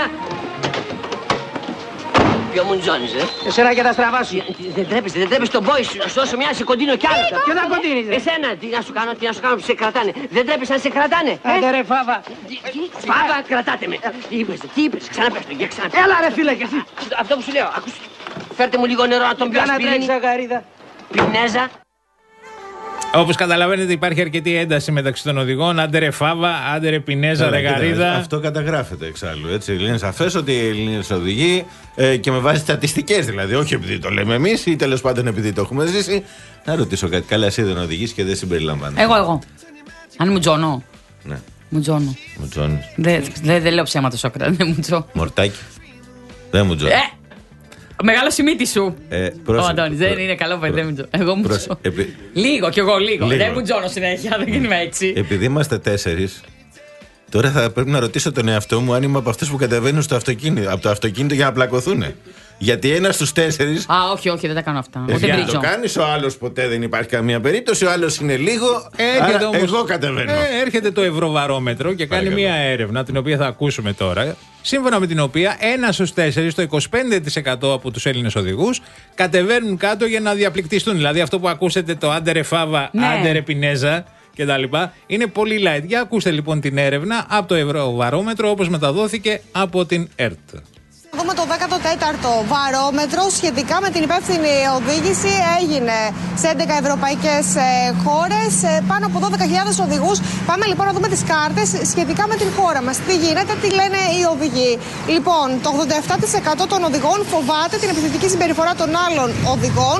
Ποιο μου τζώνεις, ε? Εσένα και τα στραβά σου. Δεν τρέπεσαι, δεν τρέπεσαι τον boy σου. Σου δώσω μια, σε κοντίνω κι άλλο. Ποιο να κοντίνεις, ρε? Εσένα, τι να σου κάνω, τι να σου κάνω που σε κρατάνε. Δεν τρέπεσαι να σε κρατάνε. Άντε ρε Φάβα. Φάβα, κρατάτε με. Τι είπες, τι είπες, ξαναπες το, για ξαναπες. Έλα ρε φίλε κι εσύ. Αυτό που σου λέω, ακούς. Φέρτε μου λίγο νερό να τον πιω Κάνα ασπιρίνη. τρέξει αγαρίδα. Πινέζα. Όπως καταλαβαίνετε, υπάρχει αρκετή ένταση μεταξύ των οδηγών. Άντε ρε Φάβα, άντε ρε Πινέζα, ρε Γαρίδα. Αυτό καταγράφεται εξάλλου. Έτσι. Είναι σαφές ότι οι Έλληνες οδηγοί ε, και με βάση στατιστικές δηλαδή, όχι επειδή το λέμε εμείς ή τέλος πάντων επειδή το έχουμε ζήσει. Να ρωτήσω κάτι. Καλά, εσύ δεν οδηγείς και δεν συμπεριλαμβάνεσαι. Εγώ, εγώ. Αν μου τζώνω. Ναι. Μου τζώνω. Μου τζώνεις. Δεν δε, δε λέω ψέματα, Σόκρατα. Δεν μου τζώ. Μορτάκι. Δεν μου τζώνεις. Ε! Μεγάλο σημείτι σου. Ε, Ο Αντώνης δεν είναι καλό παιδί, δεν μου τζώ. Εγώ μου τζώ. Επί... Λίγο κι εγώ λίγο. Λίγο. Δεν μου τζώνω συνέχεια, δεν είμαι έτσι. Επειδή είμαστε τέσσερις, τώρα θα πρέπει να ρωτήσω τον εαυτό μου αν είμαι από αυτούς που κατεβαίνουν στο αυτοκίνητο, από το αυτοκίνητο για να πλακωθούν. Γιατί ένας στους τέσσερις. Α, όχι, όχι, δεν τα κάνω αυτά. Εσύ Ούτε το μπρίτζο. κάνεις, ο άλλος ποτέ δεν υπάρχει καμία περίπτωση, ο άλλος είναι λίγο. Έρχεται Άρα όμως- εγώ κατεβαίνω. Ε, έρχεται το Ευρωβαρόμετρο και κάνει Παρακαλώ. μια έρευνα, την οποία θα ακούσουμε τώρα. Σύμφωνα με την οποία ένα στους τέσσερις, το είκοσι πέντε τοις εκατό από τους Έλληνες οδηγούς, κατεβαίνουν κάτω για να διαπληκτιστούν. Δηλαδή αυτό που ακούσετε, το άντε ρε Φάβα, Ναι. άντε ρε Πινέζα κτλ. Είναι πολύ light. Για ακούστε λοιπόν την έρευνα από το Ευρωβαρόμετρο όπως μεταδόθηκε από την ΕΡΤ. Δούμε το δέκατο τέταρτο βαρόμετρο σχετικά με την υπεύθυνη οδήγηση. Έγινε σε έντεκα ευρωπαϊκές ε, χώρες, ε, πάνω από δώδεκα χιλιάδες οδηγούς. Πάμε λοιπόν να δούμε τις κάρτες σχετικά με την χώρα μας. Τι γίνεται, τι λένε οι οδηγοί. Λοιπόν, το ογδόντα επτά τοις εκατό των οδηγών φοβάται την επιθετική συμπεριφορά των άλλων οδηγών.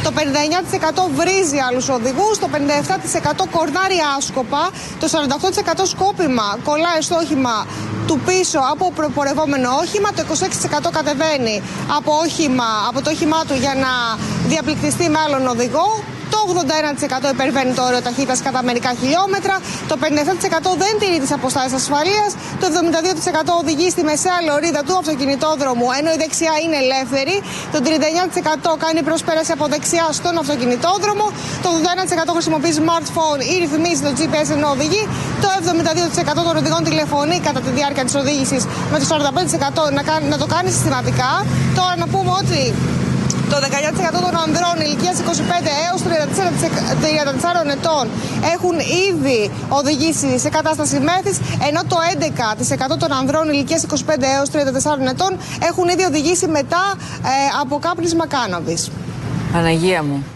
Το πενήντα εννιά τοις εκατό βρίζει άλλους οδηγούς, το πενήντα επτά τοις εκατό κορνάρει άσκοπα, το σαράντα οκτώ τοις εκατό σκόπιμα κολλάει στο όχημα του πίσω από προπορευόμενο όχημα, το είκοσι έξι τοις εκατό κατεβαίνει από, όχημα, από το όχημά του για να διαπληκτιστεί με άλλον οδηγό. Το ογδόντα ένα τοις εκατό υπερβαίνει το όριο ταχύτητας κατά μερικά χιλιόμετρα, το πενήντα επτά τοις εκατό δεν τηρεί τις αποστάσεις ασφαλείας, το εβδομήντα δύο τοις εκατό οδηγεί στη μεσαία λωρίδα του αυτοκινητόδρομου ενώ η δεξιά είναι ελεύθερη, το τριάντα εννιά τοις εκατό κάνει προσπέραση από δεξιά στον αυτοκινητόδρομο, το ογδόντα ένα τοις εκατό χρησιμοποιεί smartphone ή ρυθμίζει το τζι πι ες ενώ οδηγεί, το εβδομήντα δύο τοις εκατό των οδηγών τηλεφωνεί κατά τη διάρκεια της οδήγησης, με το σαράντα πέντε τοις εκατό να, κάνει, να το κάνει συστηματικά. Τώρα να πούμε ότι το δεκαεννιά τοις εκατό των ανδρών ηλικίας είκοσι πέντε έως τριάντα τέσσερα ετών έχουν ήδη οδηγήσει σε κατάσταση μέθης, ενώ το έντεκα τοις εκατό των ανδρών ηλικίας είκοσι πέντε έως τριάντα τέσσερα ετών έχουν ήδη οδηγήσει μετά ε, από κάπνισμα κάναβης. Παναγία μου.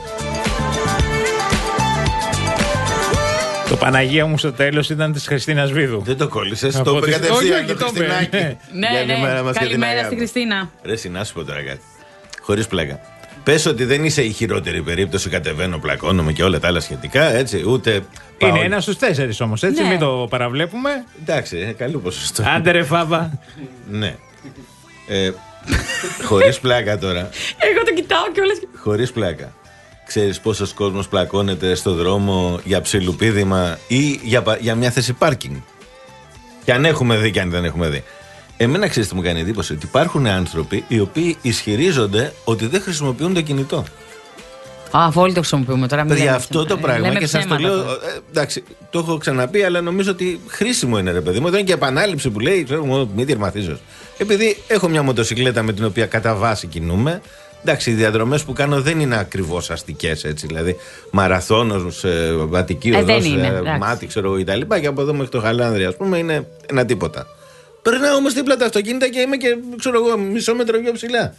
Το Παναγία μου στο τέλος ήταν της Χριστίνας Βίδου. Δεν το κόλλησες, το είπε κατευθείαν το Χριστινάκι. Ναι, ναι, καλημέρα στη Χριστίνα. Ρε, να σου πω τώρα κάτι. Χωρίς πλάκα. Πες ότι δεν είσαι η χειρότερη περίπτωση, κατεβαίνω, πλακώνομαι και όλα τα άλλα σχετικά, έτσι, ούτε. Πάω... Είναι ένα στους τέσσερις όμως, έτσι, Ναι. μην το παραβλέπουμε. Εντάξει, καλό ποσοστό. Άντε ρε Φάβα. Ναι. Ε, χωρίς πλάκα τώρα. Εγώ το κοιτάω κιόλας. Χωρίς πλάκα. Ξέρεις πόσος κόσμος πλακώνεται στο δρόμο για ψιλοπίδημα ή για, πα- για μια θέση πάρκινγκ. Και αν έχουμε δει και αν δεν έχουμε δει. Εμένα ξέρεις τι μου κάνει εντύπωση, ότι υπάρχουν άνθρωποι οι οποίοι ισχυρίζονται ότι δεν χρησιμοποιούν το κινητό. Α, αφού όλοι το χρησιμοποιούμε τώρα. μην Παιδιά, λέμε αυτό το ψέματα. πράγμα Λέμε και σας το ψέματα λέω. τώρα. ε, εντάξει, το έχω ξαναπεί, αλλά νομίζω ότι χρήσιμο είναι, ρε παιδί μου. Δεν είναι και επανάληψη που λέει, ξέρω εγώ, μη διαρμαθίζω. Επειδή έχω μια μοτοσυκλέτα με την οποία κατά βάση κινούμε. Εντάξει, οι διαδρομές που κάνω δεν είναι ακριβώς αστικές, έτσι. Δηλαδή, μαραθώνος, ε, βατική Ε, δεν οδός, είναι, ε, εντάξει. μάτι, ξέρω εγώ κτλ. Και από εδώ μέχρι το Χαλάνδρι, ας πούμε, είναι ένα τίποτα. Περνάω όμως δίπλα τα αυτοκίνητα και είμαι και, ξέρω εγώ, μισό μέτρο πιο ψηλά.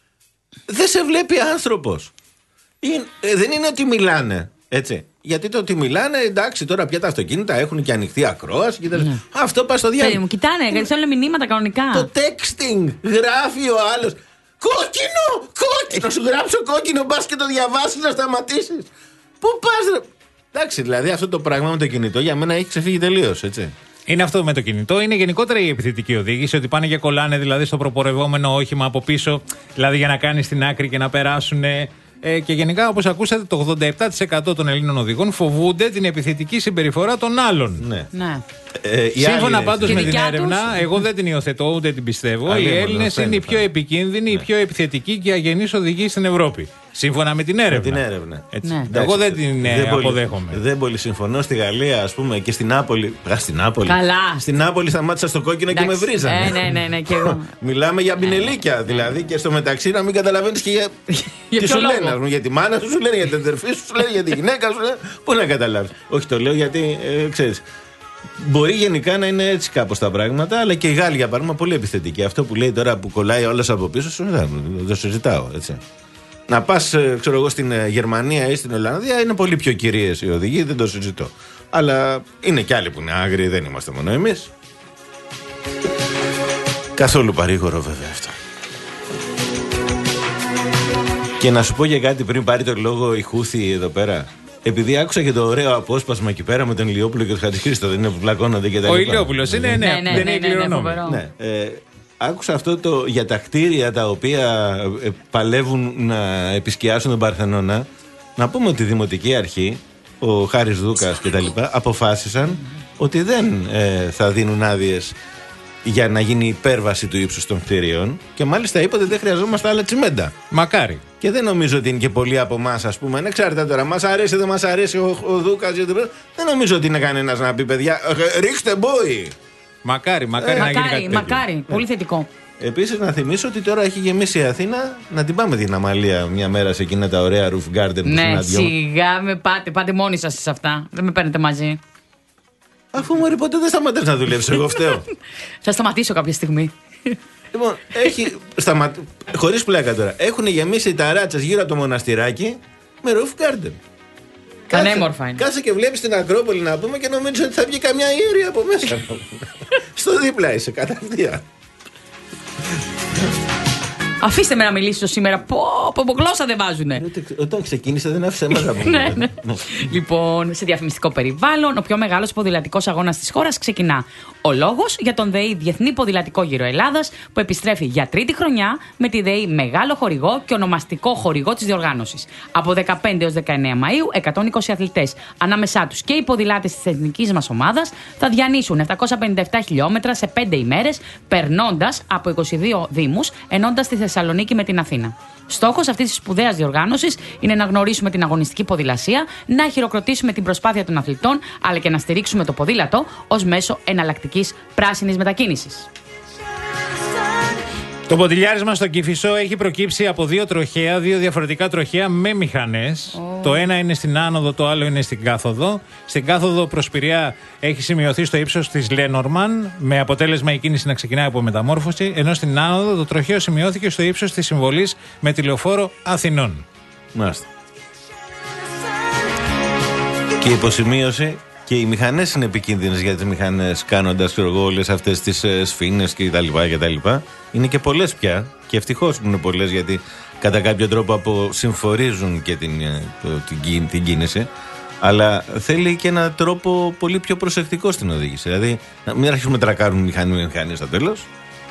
Δεν σε βλέπει άνθρωπος. Είναι, ε, δεν είναι ότι μιλάνε, έτσι. Γιατί το ότι μιλάνε, εντάξει, τώρα πια τα αυτοκίνητα έχουν και ανοιχτή ακρόαση. Και τα... Ναι. Αυτό πας στο Παιδί διάλογο. μου, κοιτάνε, γιατί στέλνουν μηνύματα κανονικά. Το texting γράφει ο άλλος. Κόκκινο! Κόκκινο! Σου γράψω κόκκινο, μπας και το διαβάσεις να σταματήσεις. Πού πας, ρε. Εντάξει, δηλαδή αυτό το πράγμα με το κινητό για μένα έχει ξεφύγει τελείως, έτσι. Είναι αυτό με το κινητό. Είναι γενικότερα η επιθετική οδήγηση. Ότι πάνε και κολλάνε δηλαδή στο προπορευόμενο όχημα από πίσω. Δηλαδή για να κάνει στην άκρη και να περάσουν. Ε, και γενικά, όπως ακούσατε, το ογδόντα επτά τοις εκατό των Ελλήνων οδηγών φοβούνται την επιθετική συμπεριφορά των άλλων. Ναι. Ναι. Ε, Σύμφωνα πάντως Και με την δικιά έρευνα, τους. εγώ δεν την υιοθετώ ούτε την πιστεύω. Αλλήμον, Οι Έλληνες φαίνεται. είναι οι πιο επικίνδυνοι, οι πιο επιθετικοί και αγενείς οδηγοί στην Ευρώπη. Σύμφωνα με την έρευνα. Με την έρευνα. Έτσι. Ναι. Εγώ δεν την ε, δεν πολύ- αποδέχομαι. Δεν πολύ συμφωνώ. Στη Γαλλία, ας πούμε, και στην Νάπολη. Α, στην Νάπολη. Καλά. Στην Νάπολη σταμάτησα στο κόκκινο και με Εντάξει. βρίζανε. Ε, ναι, ναι, ναι, και εγώ. Μιλάμε για μπινελίκια. Δηλαδή και στο μεταξύ να μην καταλαβαίνει και για. Για τι ποιο σου λόγο? λένε, ας πούμε, για τη μάνα σου, σου λένε για την αδερφή σου, σου λένε για τη γυναίκα σου. λένε- Πού να καταλάβει. Όχι, το λέω γιατί ε, ξέρει. Μπορεί γενικά να είναι έτσι κάπως τα πράγματα, αλλά και οι Γάλλοι, για παράδειγμα, πολύ επιθετικοί. Αυτό που λέει τώρα που κολλάει όλος από πίσω, σου δεν το συζητάω, έτσι. Να πας, ε, ξέρω εγώ, στην ε, Γερμανία ή στην Ολλανδία είναι πολύ πιο κυρίες οι οδηγοί, δεν το συζητώ. Αλλά είναι κι άλλοι που είναι άγριοι, δεν είμαστε μόνο εμείς. Καθόλου παρήγορο, βέβαια, αυτό. Και να σου πω για κάτι πριν πάρει τον λόγο η Χούθη εδώ πέρα. Επειδή άκουσα και το ωραίο απόσπασμα εκεί πέρα με τον Ηλιόπουλο και τον Χατζηχρήστο, δεν είναι που πλακώνονται και τα Ο λοιπά. Ηλιόπουλος είναι, ναι, Ναι, ναι, δεν ναι, είναι ναι, ναι, κληρονόμο. φοβερό. Ναι. Ε, άκουσα αυτό το, για τα κτίρια τα οποία ε, παλεύουν να επισκιάσουν τον Παρθενώνα. Να πούμε ότι η Δημοτική Αρχή, ο Χάρης Δούκας κτλ. Αποφάσισαν ότι δεν ε, θα δίνουν άδειες για να γίνει υπέρβαση του ύψους των κτίριων και μάλιστα είπε ότι δεν χρειαζόμαστε άλλα τσιμέντα. Μακάρι. Και δεν νομίζω ότι είναι και πολλοί από εμά, α πούμε, ανεξάρτητα τώρα. Μας αρέσει, δεν μας αρέσει ο, ο Δούκας, δεν νομίζω ότι είναι κανένας να πει παιδιά, «Ε, ρίξτε μπόι. Μακάρι, μακάρι να γίνει κάτι Μακάρι, τέτοιο. μακάρι. Πολύ θετικό. Επίσης να θυμίσω ότι τώρα έχει γεμίσει η Αθήνα, να την πάμε την Αμαλία μια μέρα σε εκείνα τα ωραία roof garden που Ναι, συναντιόμαστε. σιγά με πάτε. Πάτε μόνοι σας σε αυτά. Δεν με παίρνετε μαζί. Αφού μου ποτέ δεν σταματάς να δουλεύεις, εγώ φταίω. Θα σταματήσω κάποια στιγμή. Λοιπόν, έχει σταμα... χωρίς πλάκα τώρα. Έχουν γεμίσει τα ράτσες γύρω από το μοναστηράκι με roof garden. Πανέμορφα είναι. Κάτσε και βλέπεις την Ακρόπολη να πούμε και νομίζω ότι θα βγει καμιά ιερή από μέσα. Στο δίπλα είσαι, κατευθείαν. Αφήστε με να μιλήσω σήμερα. Πω, πω, πω γλώσσα δεν βάζουνε. Όταν ξεκίνησε δεν άφησε εμάς να πούμε. Ναι, ναι. Λοιπόν, σε διαφημιστικό περιβάλλον, ο πιο μεγάλος ποδηλατικός αγώνας της χώρας ξεκινά. Ο λόγος για τον ΔΕΗ Διεθνή Ποδηλατικό Γύρο Ελλάδας, που επιστρέφει για τρίτη χρονιά με τη ΔΕΗ μεγάλο χορηγό και ονομαστικό χορηγό της διοργάνωσης. Από δεκαπέντε έως δεκαεννέα Μαΐου, εκατόν είκοσι αθλητές, ανάμεσά τους και οι ποδηλάτες της εθνικής μας ομάδας, θα διανύσουν επτακόσια πενήντα επτά χιλιόμετρα σε πέντε ημέρες, περνώντας από είκοσι δύο δήμους, ενώντας τη Θεσσαλονίκη με την Αθήνα. Στόχος αυτής της σπουδαίας διοργάνωσης είναι να γνωρίσουμε την αγωνιστική ποδηλασία, να χειροκροτήσουμε την προσπάθεια των αθλητών, αλλά και να στηρίξουμε το ποδήλατο ως μέσο εναλλακτικής πράσινης μετακίνησης. Το ποδηλιάρισμα στο Κηφισό έχει προκύψει από δύο τροχαία, δύο διαφορετικά τροχαία με μηχανές. Oh. Το ένα είναι στην άνοδο, το άλλο είναι στην κάθοδο. Στην κάθοδο προς Πειραιά έχει σημειωθεί στο ύψος της Λένορμαν, με αποτέλεσμα η κίνηση να ξεκινάει από μεταμόρφωση, ενώ στην άνοδο το τροχαίο σημειώθηκε στο ύψος της Συμβολής με τη λεωφόρο Αθηνών. Μάλιστα. Και η υποσημείωση. Και οι μηχανές είναι επικίνδυνες για τις μηχανές, κάνοντας όλες αυτές τις ε, σφήνες και τα λοιπά και τα λοιπά. Είναι και πολλές πια, και ευτυχώς που είναι πολλές, γιατί κατά κάποιο τρόπο αποσυμφορίζουν και την, το, την, την κίνηση. Αλλά θέλει και έναν τρόπο πολύ πιο προσεκτικό στην οδήγηση. Δηλαδή, να μην αρχίσουμε να τρακάρουν μηχανή με μηχανή στο τέλος.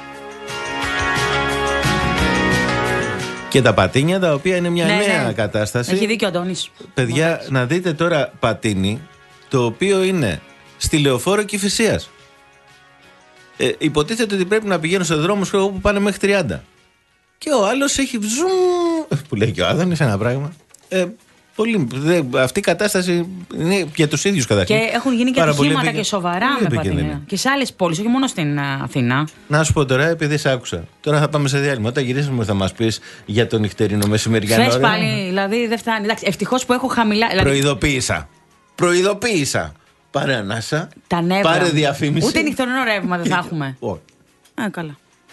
Και τα πατίνια, τα οποία είναι μια ναι, νέα ναι. κατάσταση. Έχει δίκιο ο Αντώνης. Παιδιά, Μάλιστα. να δείτε τώρα πατίνι, το οποίο είναι στη λεωφόρο Κηφισίας. Ε, υποτίθεται ότι πρέπει να πηγαίνουν σε δρόμους που πάνε μέχρι τριάντα. Και ο άλλος έχει βζουμ, που λέει και ο Άδωνης ένα πράγμα. Ε, πολύ, δε, αυτή η κατάσταση είναι για τους ίδιους καταρχήν. Και έχουν γίνει και ατυχήματα και σοβαρά με πατίνια. Και σε άλλες πόλεις, όχι μόνο στην Αθήνα. Να σου πω τώρα, επειδή σε άκουσα. Τώρα θα πάμε σε διάλειμμα. Όταν γυρίσουμε θα μας πεις για το νυχτερινό μεσημεριανό. Θες πάλι, δηλαδή δεν φτάνει. Εντάξει, ευτυχώς που έχω χαμηλά. Δηλαδή... Προειδοποίησα. Προειδοποίησα. Πάρε ανάσα. Τα νεύρα. Πάρε διαφήμιση. Ούτε νυχτερινό ρεύμα δεν θα έχουμε. Όχι. Α, καλά.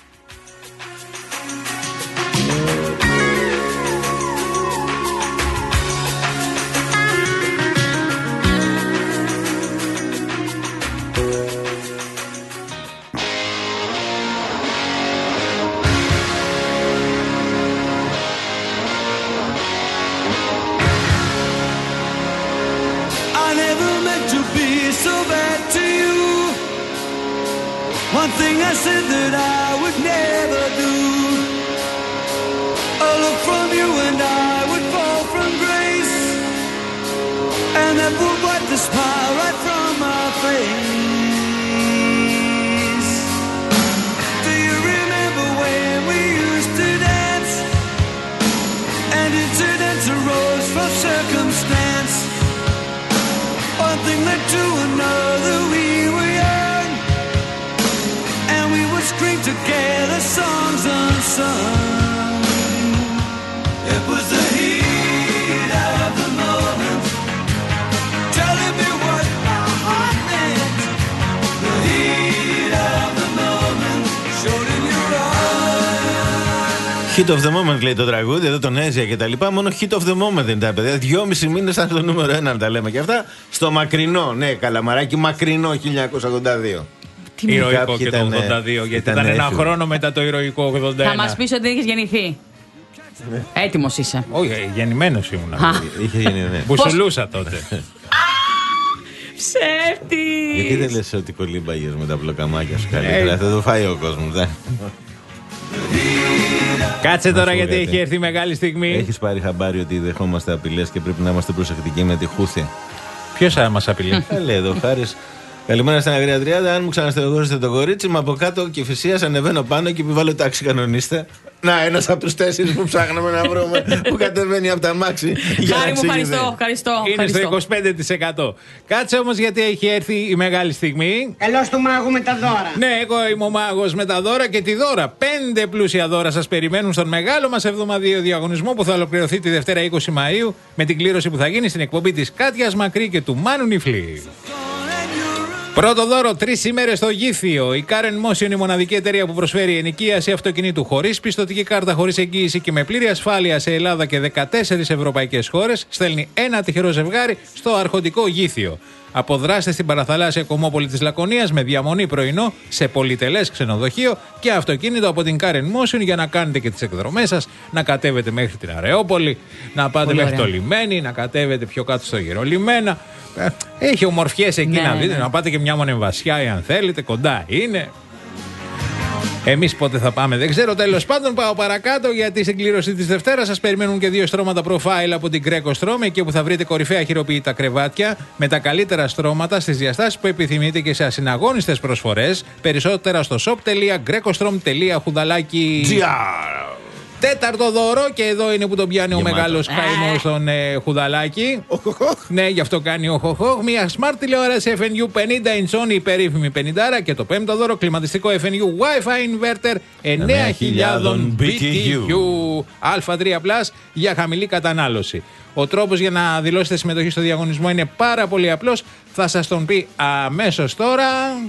One thing I said that I would never do. A look from you and I would fall from grace, and that would wipe the smile right from my face. Do you remember when we used to dance, and incidents arose from circumstance? One thing led to another, we were young, and we would scream together songs unsung. It was the heat of the moment, telling me what my heart meant. The heat of the moment, showed in your eyes. Hit of the moment λέει το τραγούδι, εδώ τον Έζια και τα λοιπά. Μόνο hit of the moment δεν ήταν, παιδιά. Δυόμισι μήνες ήταν στο νούμερο ένα, να τα λέμε και αυτά. Στο μακρινό, ναι, καλαμαράκι, μακρινό χίλια εννιακόσια ογδόντα δύο. Ηρωικό και το ογδόντα δύο, γιατί ήταν, ήταν ένα χρόνο μετά το ηρωικό ογδόντα ένα. Θα μας πεις ότι έχεις γεννηθεί. Ναι. Έτοιμος είσαι. Όχι, γεννημένος ήμουν. Είχε γεννηθεί. Μπουσουλούσα τότε. Ψεύτης. Γιατί δεν λες ότι κολύμπαγες με τα πλοκαμάκια σου καλύτερα? Θα το φάει ο κόσμος. Κάτσε τώρα, γιατί έχει έρθει μεγάλη στιγμή. Έχεις πάρει χαμπάρι ότι δεχόμαστε απειλές και πρέπει να είμαστε προσεκτικοί με τη χούθη? Ποιος θα μας απειλεί? Λέει εδώ Χάρης. Καλημέρα στην Αγρία τριάντα. Αν μου ξαναστεγόρεστε το κορίτσι μου από κάτω Κηφισίας, ανεβαίνω πάνω και επιβάλλω τάξη, κανονίστε. Να, ένας από τους τέσσερις που ψάχναμε να βρούμε, που κατεβαίνει από τα μάξι. Χάρη μου, ευχαριστώ, ευχαριστώ. Είναι στο είκοσι πέντε τοις εκατό. Κάτσε όμως, γιατί έχει έρθει η μεγάλη στιγμή. Καλώς του μάγου με τα δώρα. Ναι, εγώ είμαι ο μάγος με τα δώρα και τη δώρα. Πέντε πλούσια δώρα σας περιμένουν στον μεγάλο μας εβδομαδιαίο διαγωνισμό που θα ολοκληρωθεί τη Δευτέρα είκοσι Μαΐου με την κλήρωση που θα γίνει στην εκπομπή της Κάτιας Μακρύ και του Μάνου Νιφλή. Πρώτο δώρο, τρεις ημέρες στο Γήθιο. Η Car and Motion, η μοναδική εταιρεία που προσφέρει ενοικίαση αυτοκινήτου χωρίς πιστωτική κάρτα, χωρίς εγγύηση και με πλήρη ασφάλεια σε Ελλάδα και δεκατέσσερις ευρωπαϊκές χώρες, στέλνει ένα τυχερό ζευγάρι στο αρχοντικό Γήθιο. Αποδράστε στην παραθαλάσσια Κομμόπολη της Λακωνίας με διαμονή πρωινό σε πολυτελές ξενοδοχείο και αυτοκίνητο από την Car and Motion για να κάνετε και τις εκδρομές σας, να κατέβετε μέχρι την Αρεόπολη, να πάτε Πολύ μέχρι ωραία. το λιμάνι, να κατέβετε πιο κάτω στο Γερολιμένα. Ε, Έχει ομορφιές εκεί Ναι, να δείτε, ναι. να πάτε και μια μονεμβασιά εάν θέλετε, κοντά είναι. Εμείς πότε θα πάμε δεν ξέρω. Τέλος πάντων, πάω παρακάτω γιατί στην κλήρωση της Δευτέρας σας περιμένουν και δύο στρώματα profile από την Greco Strom, εκεί όπου θα βρείτε κορυφαία χειροποίητα κρεβάτια με τα καλύτερα στρώματα στις διαστάσεις που επιθυμείτε και σε ασυναγώνιστες προσφορές. Περισσότερα στο shop.grecostrom.hudalaki. Τέταρτο δώρο, και εδώ είναι που τον πιάνει ο Γεμάτο. μεγάλος καημός στον ε, Χουδαλάκη. Ναι, γι' αυτό κάνει ο χοχοχ. Μια smart τηλεόραση εφ εν γιου πενήντα inch, η περίφημη πενήντα. Και το πέμπτο δώρο, κλιματιστικό εφ εν γιου Wi-Fi inverter εννέα χιλιάδες μπι τι γιου Α τρία Plus για χαμηλή κατανάλωση. Ο τρόπος για να δηλώσετε συμμετοχή στο διαγωνισμό είναι πάρα πολύ απλός. Θα σας τον πει αμέσως τώρα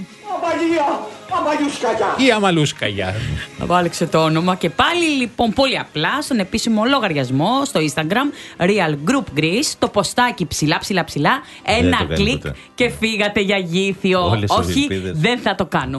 η Αμαλούσκαγια. Βάλεξε το όνομα και πάλι λοιπόν πολύ απλά στον επίσημο λογαριασμό στο Instagram Real Group Greece, το ποστάκι ψηλά ψηλά ψηλά, Δεν ένα το κάνει κλικ ποτέ. και φύγατε για γήθιο. Όλες τις Όχι, ελπίδες. δεν θα το κάνω.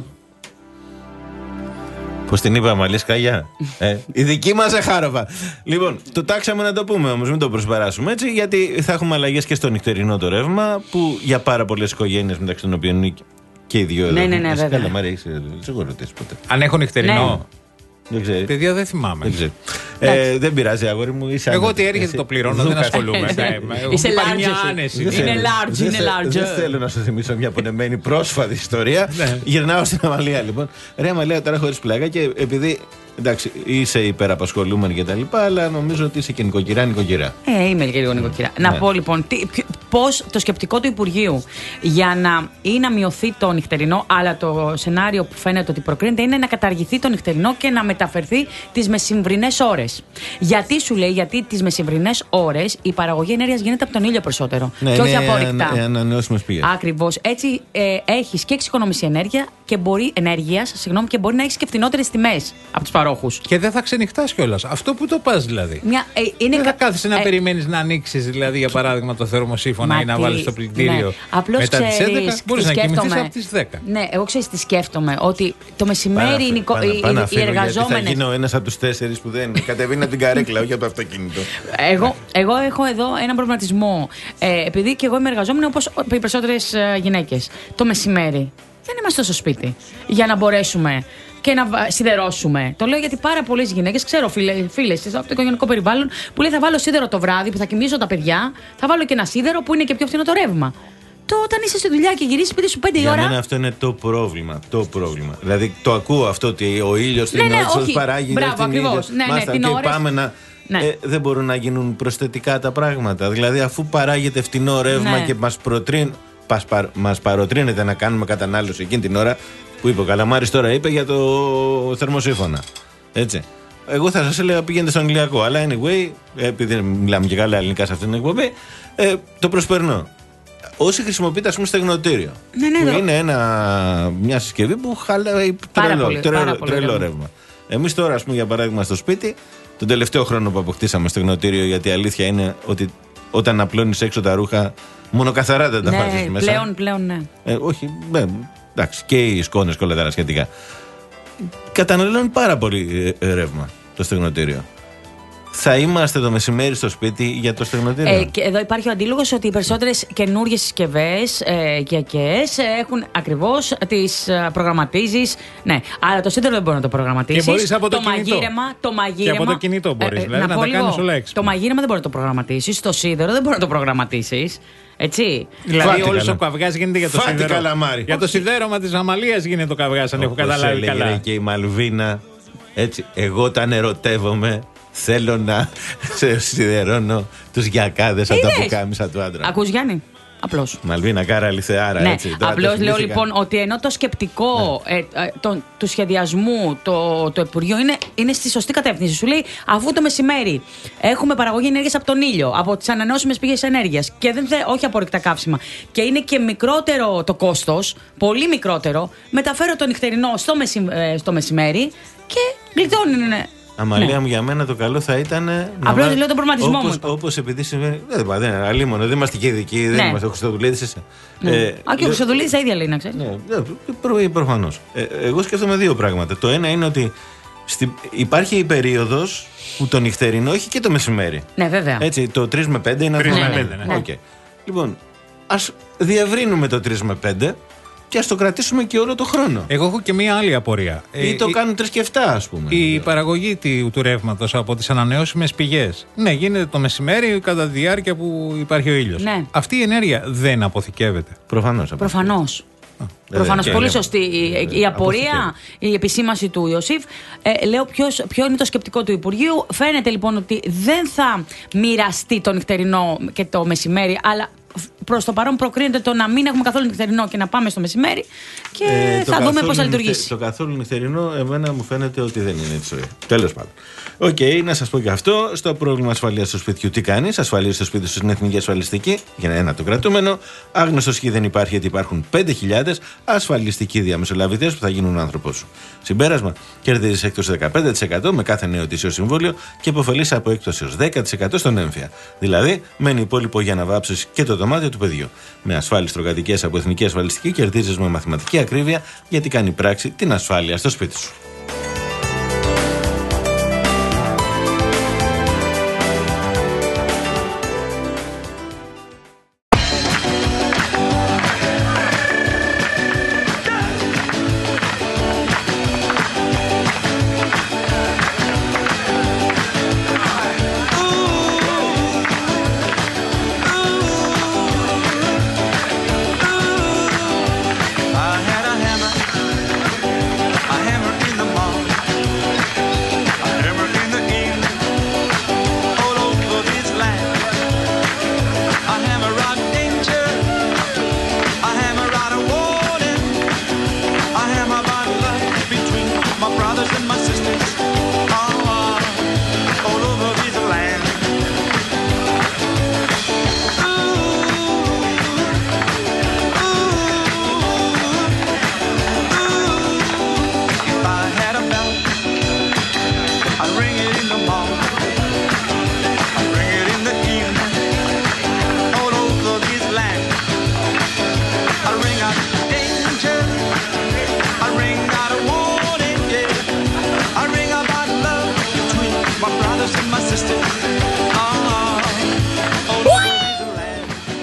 Πώς την είπα, Μαλή Σκαγιά. ε, η δική μας Ζαχάροβα. Λοιπόν, το τάξαμε να το πούμε όμως, μην το προσπεράσουμε έτσι, γιατί θα έχουμε αλλαγές και στο νυχτερινό το ρεύμα, που για πάρα πολλές οικογένειες, μεταξύ των οποίων είναι και οι δύο εδώ. Ναι, ναι, ναι, Εσύ, βέβαια. Καλά, Μαρία, είσαι σε έχω ρωτήσει ποτέ. Αν έχω νυχτερινό. Ναι. Δεν ξέρει. Παιδιά, δεν θυμάμαι. Δεν, ξέρει. ε, δεν πειράζει, αγόρι μου. Είσαι Εγώ άνετη. ότι έρχεται Εσύ- το πληρώνω, δεν ασχολούμαι. Ναι, έχω Είσαι πάρει large μια εσύ. άνεση. Δεν Είναι θέλω. large, Δεν είναι θε- large. Δεν θέλω να σου θυμίσω μια πονεμένη πρόσφατη ιστορία. Γυρνάω στην Αμαλία λοιπόν. Ρε Αμαλία, τώρα χωρίς πλάκα, και επειδή εντάξει είσαι υπεραπασχολούμενη και τα λοιπά, αλλά νομίζω ότι είσαι και νοικοκυρά, νοικοκυρά. Ε, είμαι και λίγο νοικοκυρά. Να Ναι. πω λοιπόν πώς το σκεπτικό του Υπουργείου για να ή να μειωθεί το νυχτερινό, αλλά το σενάριο που φαίνεται ότι προκρίνεται είναι να καταργηθεί το νυχτερινό και να μεταφερθεί τις μεσημβρινές ώρες. Γιατί σου λέει, γιατί τις μεσημβρινές ώρες η παραγωγή ενέργειας γίνεται από τον ήλιο περισσότερο. Ναι, και όχι είναι από ορυκτά. ανα- ανανεώσιμες πηγές. Ακριβώς. Έτσι ε, έχεις και εξοικονομήσει ενέργεια και μπορεί, ενέργειας, συγγνώμη, και μπορεί να έχεις και φθηνότερες τιμές από τους παρόχους. Και δεν θα ξενυχτάς κιόλας. Αυτό που το πας δηλαδή. Μια, ε, είναι Δεν θα κα- κάθεσαι να ε, περιμένεις να ανοίξεις, δηλαδή για παράδειγμα το θερμοσύφωνα Μα ή να τι- βάλεις το πλυντήριο ναι. Απλώς μετά τις ξέρεις, έντεκα. Μπορείς τι να κοιμηθείς σκέφτομαι. από τις δέκα. Ναι, εγώ ξέρεις τι σκέφτομαι. Ότι το μεσημέρι οι, νοικο- οι, οι, οι Γιατί θα εργαζόμενες. γίνω ένας από τους τέσσερις που δεν κατεβαίνει από την καρέκλα, όχι από το αυτοκίνητο. Εγώ, εγώ έχω εδώ έναν προβληματισμό. Ε, επειδή και εγώ είμαι εργαζόμενη όπως οι περισσότερες ε, γυναίκες. Το μεσημέρι δεν είμαστε στο σπίτι για να μπορέσουμε και να βα- σιδερώσουμε. Το λέω γιατί πάρα πολλές γυναίκες, ξέρω φίλες από το οικογενειακό περιβάλλον, που λέει θα βάλω σίδερο το βράδυ που θα κοιμήσω τα παιδιά, θα βάλω και ένα σίδερο που είναι και πιο φθηνό το ρεύμα. Το όταν είσαι στη δουλειά και γυρίσει σπίτι σου πέντε η Για ώρα. μένα αυτό είναι το πρόβλημα. Το πρόβλημα. Δηλαδή το ακούω αυτό ότι ο ήλιος την Ναι, ναι, ώρα σας όχι. παράγει. Μπράβο, στην ακριβώς. ίδια- Ναι, ναι, Μάστα, την και ώρα- πάμε να. Ναι. Ε, δεν μπορούν να γίνουν προσθετικά τα πράγματα. Δηλαδή αφού παράγεται φτηνό ρεύμα Ναι. και μας, προτρίν, πας, πα- μας παροτρύνεται να κάνουμε κατανάλωση εκείνη την ώρα που είπε ο Καλαμάρης τώρα είπε για το θερμοσύφωνα. Έτσι. Εγώ θα σας έλεγα πήγαινε στον Αγγλιακό. Αλλά anyway, επειδή μιλάμε και καλά ελληνικά σε αυτήν την εκπομπή, ε, το προσπερνώ. Όσοι χρησιμοποιείτε, ας πούμε, στεγνοτήριο. Ναι, ναι, που εδώ. είναι ένα, μια συσκευή που χαλάει Πάρα τρελό, πολύ, τρελό, πάρα πολύ τρελό ρεύμα. ρεύμα. Εμείς τώρα, ας πούμε, για παράδειγμα, στο σπίτι, τον τελευταίο χρόνο που αποκτήσαμε στεγνοτήριο, γιατί η αλήθεια είναι ότι όταν απλώνεις έξω τα ρούχα, μόνο καθαρά δεν τα Ναι, βάζεις μέσα. πλέον, πλέον, ναι. Ε, όχι, ναι, εντάξει, και οι σκόνες και όλα τα άλλα σχετικά. Καταναλώνει πάρα πολύ ε, ρεύμα το στεγνοτήριο. Θα είμαστε το μεσημέρι στο σπίτι για το στεγνοτήριο. Ε, και εδώ υπάρχει ο αντίλογος ότι οι περισσότερες καινούργιες συσκευές ε, οικιακές ε, έχουν ακριβώς τις ε, προγραμματίζεις. Ναι, αλλά το σίδερο δεν μπορεί να το προγραμματίσεις. Και μπορείς από το κινητό. μαγείρεμα, το μαγείρεμα. Και από το κινητό μπορείς, δηλαδή, να πω τα λίγο, κάνεις όλα έξυπνα. Το μαγείρεμα δεν μπορεί να το προγραμματίσεις. Το σίδερο δεν μπορεί να το προγραμματίσεις. Έτσι. Δηλαδή, Φάτε όλο καλά. ο καυγάς γίνεται για το Φάτε σίδερο. καλαμάρι. Για το σιδέρωμα της Αμαλίας γίνεται ο καυγάς, αν έχω Όπως καταλάβει έλεγε, καλά. ρε, και η Μαλβίνα, έτσι, εγώ όταν ερωτεύομαι θέλω να σε σιδερώνω τους γιακάδες από τα Είδες? πουκάμισα του άντρα. Ακούς, Γιάννη? Απλώς. Μαλβίνα, κάρα αληθεάρα, Ναι, έτσι. Τώρα απλώς το λέω θυμήθηκα. λοιπόν ότι ενώ το σκεπτικό Ναι. ε, ε, το, του σχεδιασμού, το, το Υπουργείο είναι, είναι στη σωστή κατεύθυνση. Σου λέει, αφού το μεσημέρι έχουμε παραγωγή ενέργειας από τον ήλιο, από τις ανανεώσιμες πηγές ενέργειας και δεν θε, όχι από ορυκτά καύσιμα, και είναι και μικρότερο το κόστος, πολύ μικρότερο, μεταφέρω το νυχτερινό στο, μεση, ε, στο μεσημέρι και γλιτώνουν Αμαλία Ναι. μου, για μένα το καλό θα ήταν. Απλώς λέω τον προγραμματισμό μου. Όπως επειδή συμβαίνει. Δεν δεν είναι αλίμονο, δεν είμαστε και ειδικοί, δεν Ναι. είμαστε ο Χριστοδουλίδης. Είσαι. Ναι. Ε, Α, και ο Χρυσοδουλίδης τα ίδια λέει, να ξέρεις. Ναι, προφανώς. Ε, εγώ σκέφτομαι δύο πράγματα. Το ένα είναι ότι στη, υπάρχει η περίοδος που το νυχτερινό έχει και το μεσημέρι. Ναι, βέβαια. Έτσι, το τρεις με πέντε είναι τρεις αυτό. με πέντε, ναι. Οκ. Λοιπόν, ας διευρύνουμε το τρεις με πέντε και ας το κρατήσουμε και όλο το χρόνο. Εγώ έχω και μία άλλη απορία. Ή το Ε, κάνουν τρεις και επτά, ας πούμε. Η παραγωγή του, του ρεύματος από τις ανανεώσιμες πηγές. Ναι, γίνεται το μεσημέρι κατά τη διάρκεια που υπάρχει ο ήλιος. Ναι. Αυτή η ενέργεια δεν αποθηκεύεται. Προφανώς. Προφανώς. Προφανώς, και πολύ λέμε. σωστή η, η απορία, η επισήμαση του Ιωσήφ. Ε, λέω ποιος, ποιο είναι το σκεπτικό του Υπουργείου. Φαίνεται λοιπόν ότι δεν θα μοιραστεί το νυχτερινό και το μεσημέρι, αλλά προς το παρόν προκρίνεται το να μην έχουμε καθόλου νυχτερινό και να πάμε στο μεσημέρι και Ε, το θα δούμε καθόλου πώς θα νυχτε- λειτουργήσει. Το καθόλου νυχτερινό, εμένα μου φαίνεται ότι δεν είναι τη ζωή. Τέλος πάντων. Οκ, να σας πω και αυτό. Στο πρόβλημα ασφαλείας του σπιτιού, τι κάνεις? Ασφαλίζεις το σπίτι σου στην εθνική ασφαλιστική, για ένα το κρατούμενο. Άγνωστο χ δεν υπάρχει, γιατί υπάρχουν πέντε χιλιάδες ασφαλιστικοί διαμεσολαβητές που θα γίνουν άνθρωπος σου. Συμπέρασμα, κερδίζεις έκπτωση δεκαπέντε τοις εκατό με κάθε νέο ετήσιο συμβόλαιο και υποφελείς από έκπτωση ως δέκα τοις εκατό στον έμφυα. Δηλαδή, μένει υπόλοιπο για να βάψεις και το δωμάτιο του παιδιού. Με ασφάλεις τροκατοικίες από εθνική ασφαλιστική κερδίζεις με μαθηματική ακρίβεια, γιατί κάνει πράξη την ασφάλεια στο σπίτι σου. I had a hammer, a hammer in the morning, a hammer in the evening, all over this land. A hammer out danger, a hammer out of warning, a hammer about love between my brothers and my sisters, oh, all over this land. If I had a bell, I'd ring it in the morning, I'd ring it in the evening, all over this land. I'd ring out danger, I'd ring out a warning, yeah. I'd ring about love between my brothers and my sisters, oh, all over this land.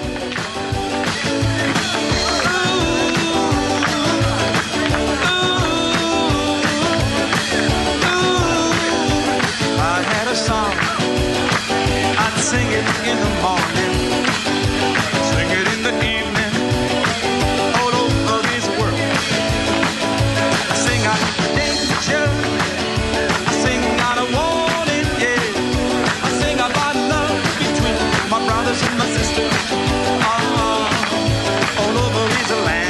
I had a song, I'd sing it in the morning, sing it in the evening, all over this world. I sing out danger, I sing out a warning, yeah. I sing about love between my brothers and my sisters, oh, all over this land.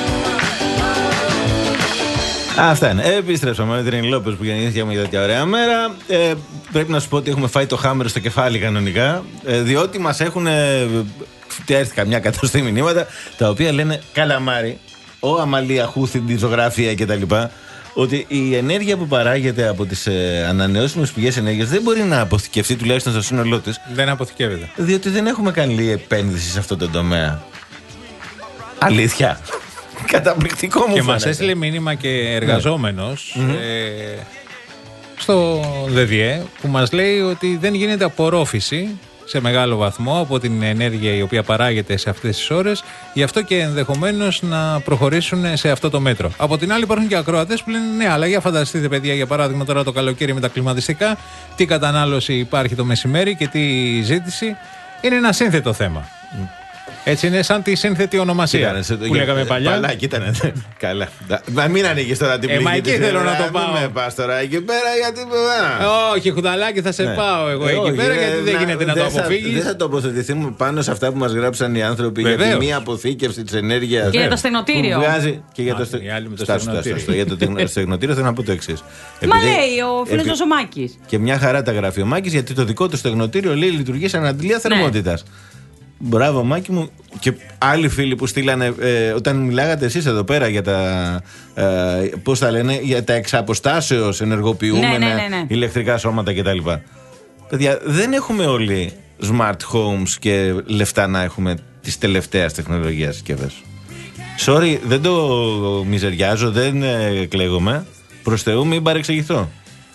Αυτά είναι. Επιστρέψαμε με την Λόπες που γεννήθηκε μια τέτοια ωραία μέρα. Ε, πρέπει να σου πω ότι έχουμε φάει το χάμερο στο κεφάλι κανονικά. Ε, διότι μας έχουν έρθει καμιά κατοστή μηνύματα τα οποία λένε καλαμάρι, ο Αμαλία Χούθη, τη ζωγράφια κτλ. Ότι η ενέργεια που παράγεται από τις ε, ανανεώσιμες πηγές ενέργειας δεν μπορεί να αποθηκευτεί τουλάχιστον στο σύνολό της. Δεν αποθηκεύεται. Διότι δεν έχουμε καλή επένδυση σε αυτό το τομέα. Αλήθεια. Καταπληκτικό μου Και φαίνεται. μας έστειλε μήνυμα και εργαζόμενος ε, στο ΔΔΕ που μας λέει ότι δεν γίνεται απορρόφηση σε μεγάλο βαθμό από την ενέργεια η οποία παράγεται σε αυτές τις ώρες, γι' αυτό και ενδεχομένως να προχωρήσουν σε αυτό το μέτρο. Από την άλλη υπάρχουν και ακροατές που λένε ναι, αλλά για φανταστείτε παιδιά, για παράδειγμα τώρα το καλοκαίρι με τα κλιματιστικά, τι κατανάλωση υπάρχει το μεσημέρι και τι ζήτηση. Είναι ένα σύνθετο θέμα. Έτσι είναι σαν τη σύνθετη ονομασία που λέγαμε παλιά. Παλάκι ήταν. Καλά. Να μην ανοίγεις τώρα την Ε, μα πληγή εκεί της, θέλω να ε, το μην πάω. με πας τώρα εκεί πέρα γιατί... Όχι, Χουδαλάκι, θα σε Ναι. πάω εγώ Ε, εκεί όχι, πέρα ρε, γιατί δεν να- γίνεται να το δεν θα- αποφύγεις. Δεν θα τοποθετηθούμε πάνω σε αυτά που μας γράψαν οι άνθρωποι για τη Βεβαίως. μία αποθήκευση της ενέργειας. Και για το στεγνοτήριο. Που βγάζει και για Α, το στε- οι άλλοι με το Στάσου, στεγνοτήριο. στάσου, στάσου. Για το στεγνοτήριο θέλω να πω το εξής. Μα Επειδή- λέει ο φίλος επει- μας ο Μάκης. Και μια χαρά τα γράφει ο Μάκης, γιατί το δικό του στεγνοτήριο λέει λειτουργεί σαν αντιλία θερμότητας. Μπράβο, Μάκη μου. Και άλλοι φίλοι που στείλανε, ε, όταν μιλάγατε εσείς εδώ πέρα για τα, ε, πώς τα λένε, για τα εξαποστάσεως ενεργοποιούμενα ναι, ναι, ναι, ναι. ηλεκτρικά σώματα κτλ. Παιδιά, δεν έχουμε όλοι smart homes και λεφτά να έχουμε τις τελευταίες τεχνολογίες συσκευές. Sorry, δεν το μιζεριάζω, δεν ε, κλαίγομαι. Προς Θεού μην παρεξηγηθώ.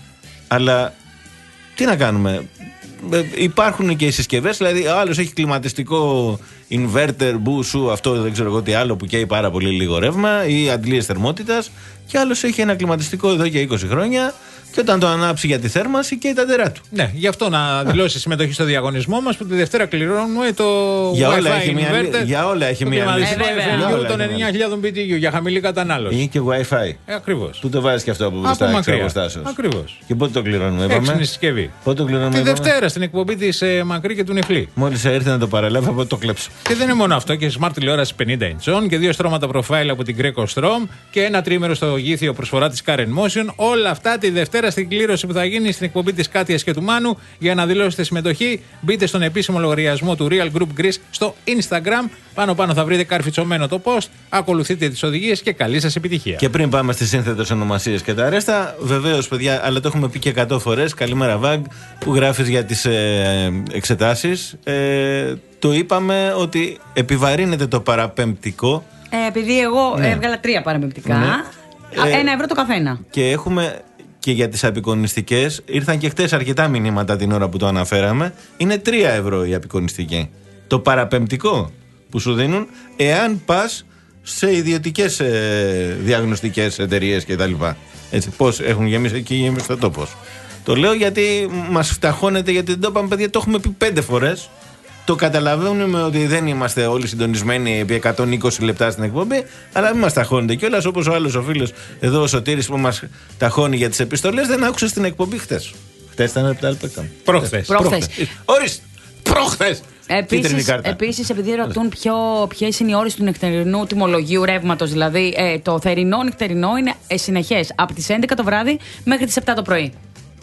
Αλλά τι να κάνουμε. Ε, υπάρχουν και οι συσκευές, δηλαδή ο άλλος έχει κλιματιστικό inverter, μπούσου, αυτό δεν ξέρω εγώ τι άλλο που καίει πάρα πολύ λίγο ρεύμα ή αντλίες θερμότητας, και άλλος έχει ένα κλιματιστικό εδώ και είκοσι χρόνια και όταν το ανάψει για τη θέρμανση καίει τα ντερά του. Ναι, γι' αυτό να δηλώσει συμμετοχή στο διαγωνισμό μας που τη Δευτέρα κληρώνουμε το για Wi-Fi όλα έχει inverter. Μια, για όλα έχει μια λύση. Ε, των εννιά χιλιάδες μπι τι γιου για χαμηλή κατανάλωση. Ή και Wi-Fi. Ε, ακριβώς. Πού το βάζεις και αυτό από μπροστά εξαποστάσεως. Ακριβώς. Και πότε το κληρώνουμε, είπαμε. Έξυπνη συσκευή. Πότε το κληρώνουμε, τη είπαμε. Δευτέρα στην εκπομπή της ε, Μακρύ και του Νιφλή. Μόλις ήρθε να το παραλάβω, από το κλέψω. Και δεν είναι μόνο αυτό, και smart τηλεόραση πενήντα ιντσών και δύο στρώματα profile από την Greco Strom και ένα τρίμερο στο γήθιο προσφορά της Karen Motion. Όλα αυτά τη Δευτέρα στην κλήρωση που θα γίνει στην εκπομπή της Κάτιας και του Μάνου. Για να δηλώσετε συμμετοχή, μπείτε στον επίσημο λογαριασμό του Real Group Greece στο Instagram. Πάνω-πάνω θα βρείτε καρφιτσωμένο το post. Ακολουθείτε τις οδηγίες και καλή σας επιτυχία. Και πριν πάμε στις σύνθετες ονομασίες και τα ρέστα, βεβαίως, παιδιά, αλλά το έχουμε πει και εκατό φορές. Καλημέρα, Βαγ, που γράφεις για τις ε, εξετάσεις. Ε, το είπαμε ότι επιβαρύνεται το παραπεμπτικό. Ε, επειδή εγώ Ναι. έβγαλα τρία παραπεμπτικά. Ναι. Ε, Ε, ένα ευρώ το καθένα. Και έχουμε και για τις απεικονιστικές. Ήρθαν και χτες αρκετά μηνύματα την ώρα που το αναφέραμε. Είναι τρία ευρώ η απεικονιστική. Το παραπεμπτικό που σου δίνουν εάν πας σε ιδιωτικές ε, διαγνωστικές εταιρείες κτλ. Έτσι, πώς έχουν γεμίσει εκεί, γεμίσει το τόπος. Το λέω γιατί μας φταχώνεται, γιατί δεν το είπαμε, παιδιά, το έχουμε πει πέντε φορές. Το καταλαβαίνουμε ότι δεν είμαστε όλοι συντονισμένοι επί εκατόν είκοσι λεπτά στην εκπομπή, αλλά μην μας ταχώνετε κιόλας, όπως ο άλλος ο φίλος εδώ, ο Σωτήρης, που μας ταχώνει για τις επιστολές, δεν άκουσε στην εκπομπή χτες. Χτες ήταν από τα άλλα που έκαμε. Προχθές. Προχθές. Ορίστε! Προχθές! Επίσης, επίσης, επειδή ρωτούν ποιο, ποιες είναι οι ώρες του νυχτερινού τιμολογίου ρεύματος, δηλαδή ε, το θερινό νυχτερινό είναι ε, συνεχές από τις έντεκα το βράδυ μέχρι τις επτά το πρωί.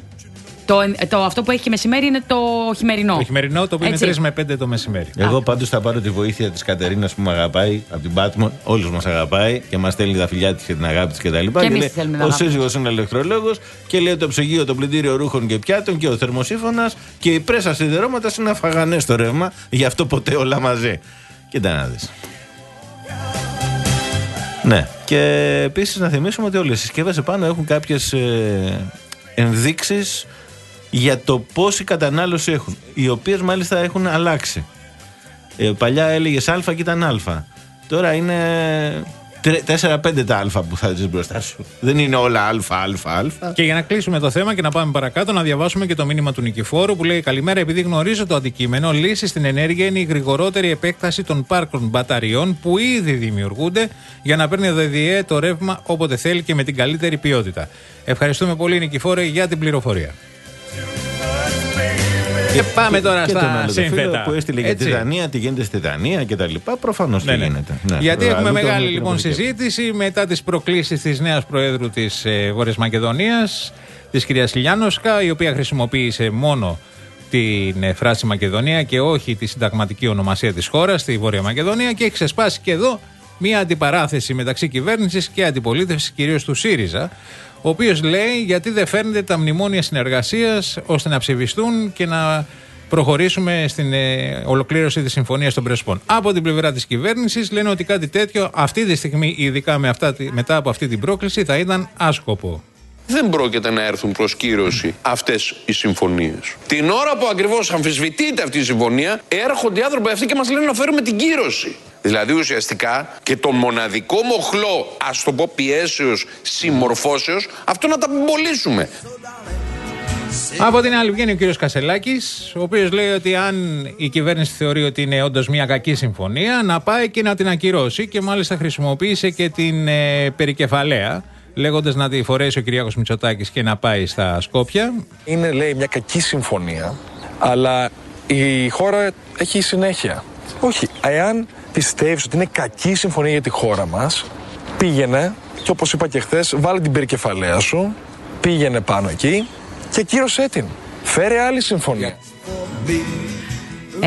Το, το, αυτό που έχει και μεσημέρι είναι το χειμερινό. Το χειμερινό, το οποίο είναι Έτσι. τρεις με πέντε το μεσημέρι. Εγώ πάντως θα πάρω τη βοήθεια της Κατερίνας που με αγαπάει από την Πάτμο. Όλους μας αγαπάει και μας στέλνει τα φιλιά της και την αγάπη της κτλ. Και εμείς θέλουμε την ο αγάπη. σύζυγος είναι ηλεκτρολόγος και λέει το ψυγείο, το πλυντήριο ρούχων και πιάτων και ο θερμοσύφωνας και η πρέσα σιδερώματας είναι αφαγανές στο ρεύμα. Γι' αυτό ποτέ όλα μαζί. Κοίτα να δεις. Ναι. Και επίσης να θυμίσουμε ότι όλες οι συσκευές επάνω έχουν κάποιες ε, ενδείξεις για το πόση κατανάλωση έχουν, οι οποίες μάλιστα έχουν αλλάξει. Ε, παλιά έλεγες α και ήταν α. Τώρα είναι τέσσερα πέντε τα α που θα δεις μπροστά σου. Δεν είναι όλα α, α, α. Και για να κλείσουμε το θέμα και να πάμε παρακάτω, να διαβάσουμε και το μήνυμα του Νικηφόρου που λέει: Καλημέρα, επειδή γνωρίζω το αντικείμενο, λύση στην ενέργεια είναι η γρηγορότερη επέκταση των πάρκων μπαταριών που ήδη δημιουργούνται για να παίρνει ο ΔΔΕ το ρεύμα όποτε θέλει και με την καλύτερη ποιότητα. Ευχαριστούμε πολύ, Νικηφόρε, για την πληροφορία. Και πάμε τώρα και στα τον άλλο το φίλο σύνθετα. που έστειλε για Έτσι. τη Δανία, τι γίνεται στη Δανία και τα λοιπά. Προφανώς Ναι, τι ναι. γίνεται. Ναι. Γιατί Αλλού έχουμε το μεγάλη έχουμε λοιπόν πληροφορική. συζήτηση μετά τις προκλήσεις της νέας Προέδρου της ε, Βόρειας Μακεδονίας, της κυρίας Λιάννοσκα, η οποία χρησιμοποίησε μόνο την ε, φράση Μακεδονία και όχι τη συνταγματική ονομασία της χώρας, τη Βόρεια Μακεδονία, και έχει ξεσπάσει και εδώ μια αντιπαράθεση μεταξύ κυβέρνησης και αντιπολίτευσης, κυρίως του ΣΥΡΙΖΑ, ο οποίος λέει γιατί δεν φέρνετε τα μνημόνια συνεργασίας ώστε να ψηφιστούν και να προχωρήσουμε στην ε, ολοκλήρωση της Συμφωνίας των Πρεσπών. Από την πλευρά της κυβέρνησης λένε ότι κάτι τέτοιο αυτή τη στιγμή, ειδικά με αυτά, μετά από αυτή την πρόκληση, θα ήταν άσκοπο. Δεν πρόκειται να έρθουν προς κύρωση αυτές οι συμφωνίες. Την ώρα που ακριβώς αμφισβητείται αυτή η συμφωνία, έρχονται οι άνθρωποι αυτοί και μας λένε να φέρουμε την κύρωση. Δηλαδή ουσιαστικά και τον μοναδικό μοχλό, ας το πω πιέσεως, συμμορφώσεως, αυτό να τα πεμπολίσουμε. Από την άλλη βγαίνει ο κύριος Κασελάκης, ο οποίος λέει ότι αν η κυβέρνηση θεωρεί ότι είναι όντως μια κακή συμφωνία, να πάει και να την ακυρώσει, και μάλιστα χρησιμοποίησε και την ε, περικεφαλαία, λέγοντας να τη φορέσει ο Κυριάκος Μητσοτάκης και να πάει στα Σκόπια. Είναι, λέει, μια κακή συμφωνία, αλλά η χώρα έχει συνέχεια. Όχι, εάν πιστεύεις ότι είναι κακή συμφωνία για τη χώρα μας, πήγαινε και όπως είπα και χθες, βάλε την περικεφαλαία σου, πήγαινε πάνω εκεί και κύρωσέ την. Φέρε άλλη συμφωνία. Ε,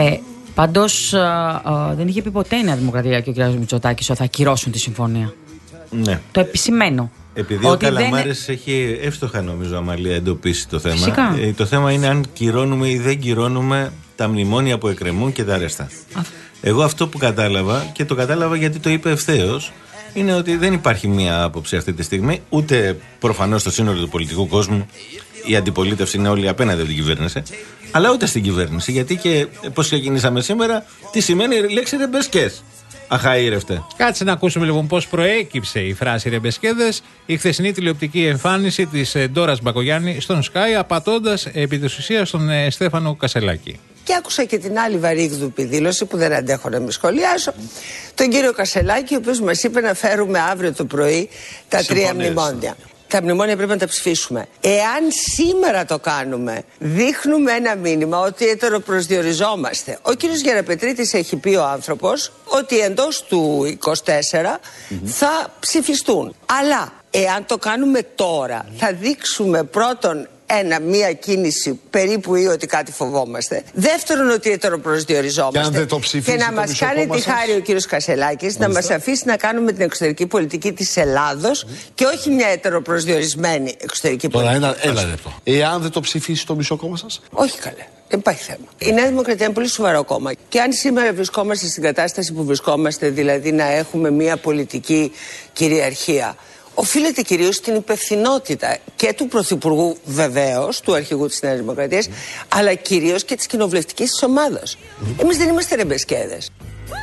Πάντως δεν είχε πει ποτέ η Νέα Δημοκρατία και ο κ. Μητσοτάκης ότι θα ακυρώσουν τη συμφωνία. Ναι. Το επισημαίνω. Επειδή ο Καλαμάρης δεν... έχει εύστοχα, νομίζω, Αμαλία, εντοπίσει το θέμα. Φυσικά. Ε, το θέμα είναι αν κυρώνουμε ή δεν κυρώνουμε τα μνημόνια που εκκρεμούν και τα ρέστα. Α. Εγώ αυτό που κατάλαβα, και το κατάλαβα γιατί το είπε ευθέως, είναι ότι δεν υπάρχει μία άποψη αυτή τη στιγμή, ούτε προφανώς στο σύνολο του πολιτικού κόσμου. Η αντιπολίτευση είναι όλοι απέναντι από την κυβέρνηση, αλλά ούτε στην κυβέρνηση. Γιατί και πώς ξεκινήσαμε σήμερα, τι σημαίνει η λέξη ρεμπεσκές. Αχαήρευτε. Κάτσε να ακούσουμε λοιπόν πώς προέκυψε η φράση ρεμπεσκέδες, η χθεσινή τηλεοπτική εμφάνιση της Ντόρας Μπακογιάννη στον Sky, απατώντας επί της ουσίας τον ε, Στέφανο Κασελάκη. Και άκουσα και την άλλη βαρύγδουπη δήλωση που δεν αντέχω να με σχολιάσω, τον κύριο Κασελάκη, ο οποίος μας είπε να φέρουμε αύριο το πρωί τα Συμφωνίες. τρία μνημόνια. Τα μνημόνια πρέπει να τα ψηφίσουμε. Εάν σήμερα το κάνουμε, δείχνουμε ένα μήνυμα ότι ετεροπροσδιοριζόμαστε. Ο κύριος Γεραπετρίτης έχει πει ο άνθρωπος ότι εντός του είκοσι τέσσερα mm-hmm. θα ψηφιστούν. Αλλά εάν το κάνουμε τώρα, θα δείξουμε πρώτον ένα, μία κίνηση περίπου ή ότι κάτι φοβόμαστε. Δεύτερον, ότι ετεροπροσδιοριζόμαστε. Και, και να μας κάνει τη χάρη ο κύριος Κασελάκης να μας αφήσει να κάνουμε την εξωτερική πολιτική της Ελλάδος mm. και όχι μια ετεροπροσδιορισμένη εξωτερική Τώρα, πολιτική. Τώρα, ένα, ένα λεπτό. Εάν δεν το ψηφίσει το μισό κόμμα σας. Όχι καλέ. Δεν υπάρχει θέμα. Η Νέα Δημοκρατία είναι πολύ σοβαρό κόμμα. Και αν σήμερα βρισκόμαστε στην κατάσταση που βρισκόμαστε, δηλαδή να έχουμε μια πολιτική κυριαρχία, οφείλεται κυρίως στην υπευθυνότητα και του Πρωθυπουργού, βεβαίως, του αρχηγού της Νέας Δημοκρατίας, mm. αλλά κυρίως και της κοινοβουλευτικής της ομάδας. Mm. Εμείς δεν είμαστε ρεμπεσκέδες.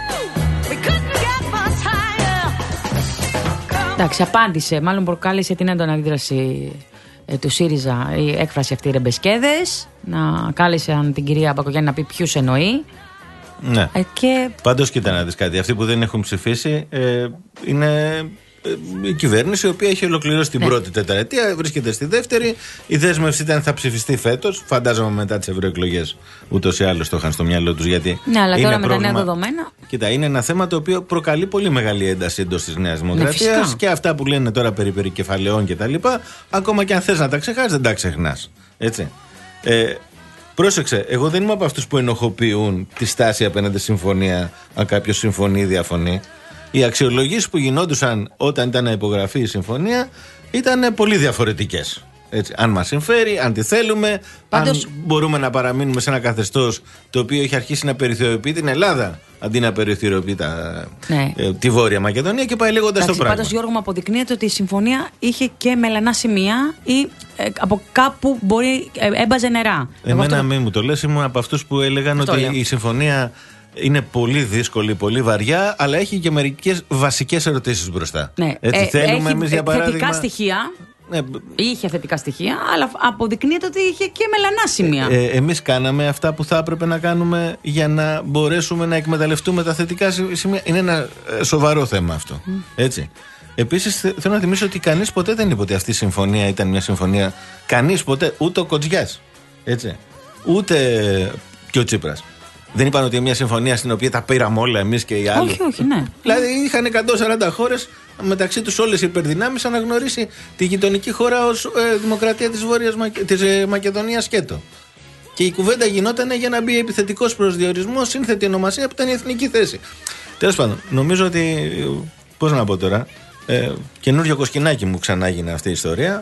Εντάξει, απάντησε. Μάλλον προκάλεσε την έντονη αντίδραση ε, του ΣΥΡΙΖΑ η έκφραση αυτή ρεμπεσκέδες. Να κάλεσε την κυρία Μπακογιάννη να πει ποιους εννοεί. Ναι. Ε, και... Πάντως, κοίτα να δεις κάτι. Αυτοί που δεν έχουν ψηφίσει ε, είναι. Η κυβέρνηση, η οποία έχει ολοκληρώσει την ναι. πρώτη τετραετία, βρίσκεται στη δεύτερη. Η δέσμευση ήταν θα ψηφιστεί φέτος. Φαντάζομαι μετά τις ευρωεκλογές. Ούτως ή άλλως το είχαν στο μυαλό τους. Γιατί ναι, αλλά είναι τώρα πρόβλημα... με τα νέα δεδομένα. Κοίτα, είναι ένα θέμα το οποίο προκαλεί πολύ μεγάλη ένταση εντός της Νέας Δημοκρατίας. Ναι, και αυτά που λένε τώρα περί περικεφαλαιών κτλ. Ακόμα και αν θες να τα ξεχάσεις, δεν τα ξεχνάς. Έτσι. Ε, πρόσεξε, εγώ δεν είμαι από αυτούς που ενοχοποιούν τη στάση απέναντι στη συμφωνία, αν κάποιος συμφωνεί ή διαφωνεί. Οι αξιολογήσεις που γινόντουσαν όταν ήταν να υπογραφεί η συμφωνία ήταν πολύ διαφορετικές. Έτσι, αν μας συμφέρει, αν τη θέλουμε, Πάντως... αν μπορούμε να παραμείνουμε σε ένα καθεστώς το οποίο έχει αρχίσει να περιθωριοποιεί την Ελλάδα αντί να περιθωριοποιεί τα, ναι. ε, τη Βόρεια Μακεδονία και πάει λέγοντας το πράγμα. Πάντως, Γιώργο, μου αποδεικνύεται ότι η συμφωνία είχε και μελανά σημεία ή ε, από κάπου μπορεί ε, έμπαζε νερά. Εμένα αυτό... μην μου το λες, ήμουν από αυτούς που έλεγαν αυτό ότι λέω. Η συμφωνία είναι πολύ δύσκολη, πολύ βαριά, αλλά έχει και μερικές βασικές ερωτήσεις μπροστά. Ναι. Έτσι, ε, θέλουμε έχει εμείς, για παράδειγμα... θετικά στοιχεία. Ναι. Είχε θετικά στοιχεία, αλλά αποδεικνύεται ότι είχε και μελανά σημεία. Ε, ε, εμείς κάναμε αυτά που θα έπρεπε να κάνουμε για να μπορέσουμε να εκμεταλλευτούμε τα θετικά σημεία. Είναι ένα ε, σοβαρό θέμα αυτό. Mm. Έτσι. Επίσης, θέλω να θυμίσω ότι κανείς ποτέ δεν είπε ότι αυτή η συμφωνία ήταν μια συμφωνία. Κανείς ποτέ, ούτε ο Κοτζιάς. Έτσι. Ούτε και ο Τσίπρας. Δεν είπαν ότι μια συμφωνία στην οποία τα πήραμε όλα εμείς και οι άλλοι. Όχι, όχι, ναι. Δηλαδή είχαν εκατόν σαράντα χώρες, μεταξύ τους όλες οι υπερδυνάμεις, αναγνωρίσει τη γειτονική χώρα ως ε, δημοκρατία της, Βόρειας, της ε, Μακεδονίας σκέτο. Και η κουβέντα γινόταν για να μπει επιθετικός προσδιορισμός, σύνθετη ονομασία που ήταν η εθνική θέση. Τέλος πάντων, νομίζω ότι. Πώς να πω τώρα. Ε, καινούριο κοσκινάκι μου ξανά έγινε αυτή η ιστορία.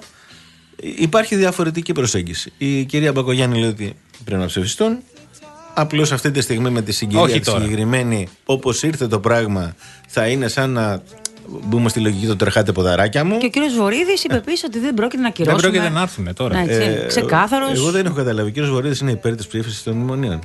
Υπάρχει διαφορετική προσέγγιση. Η κυρία Μπακογιάννη λέει ότι πρέπει να ψηφιστούν. Απλώς αυτή τη στιγμή με τη συγκυρία τη συγκεκριμένη, όπως ήρθε το πράγμα, θα είναι σαν να μπούμε στη λογική το τρεχάτε ποδαράκια μου. Και ο κύριος Βορίδης είπε επίσης ότι δεν πρόκειται να ακυρώσουμε. Δεν πρόκειται να έρθουν τώρα. Ναι, ε, ξεκάθαρος. Εγώ δεν έχω καταλάβει. Ο κύριος Βορίδης είναι υπέρ της ψήφισης των μνημονίων.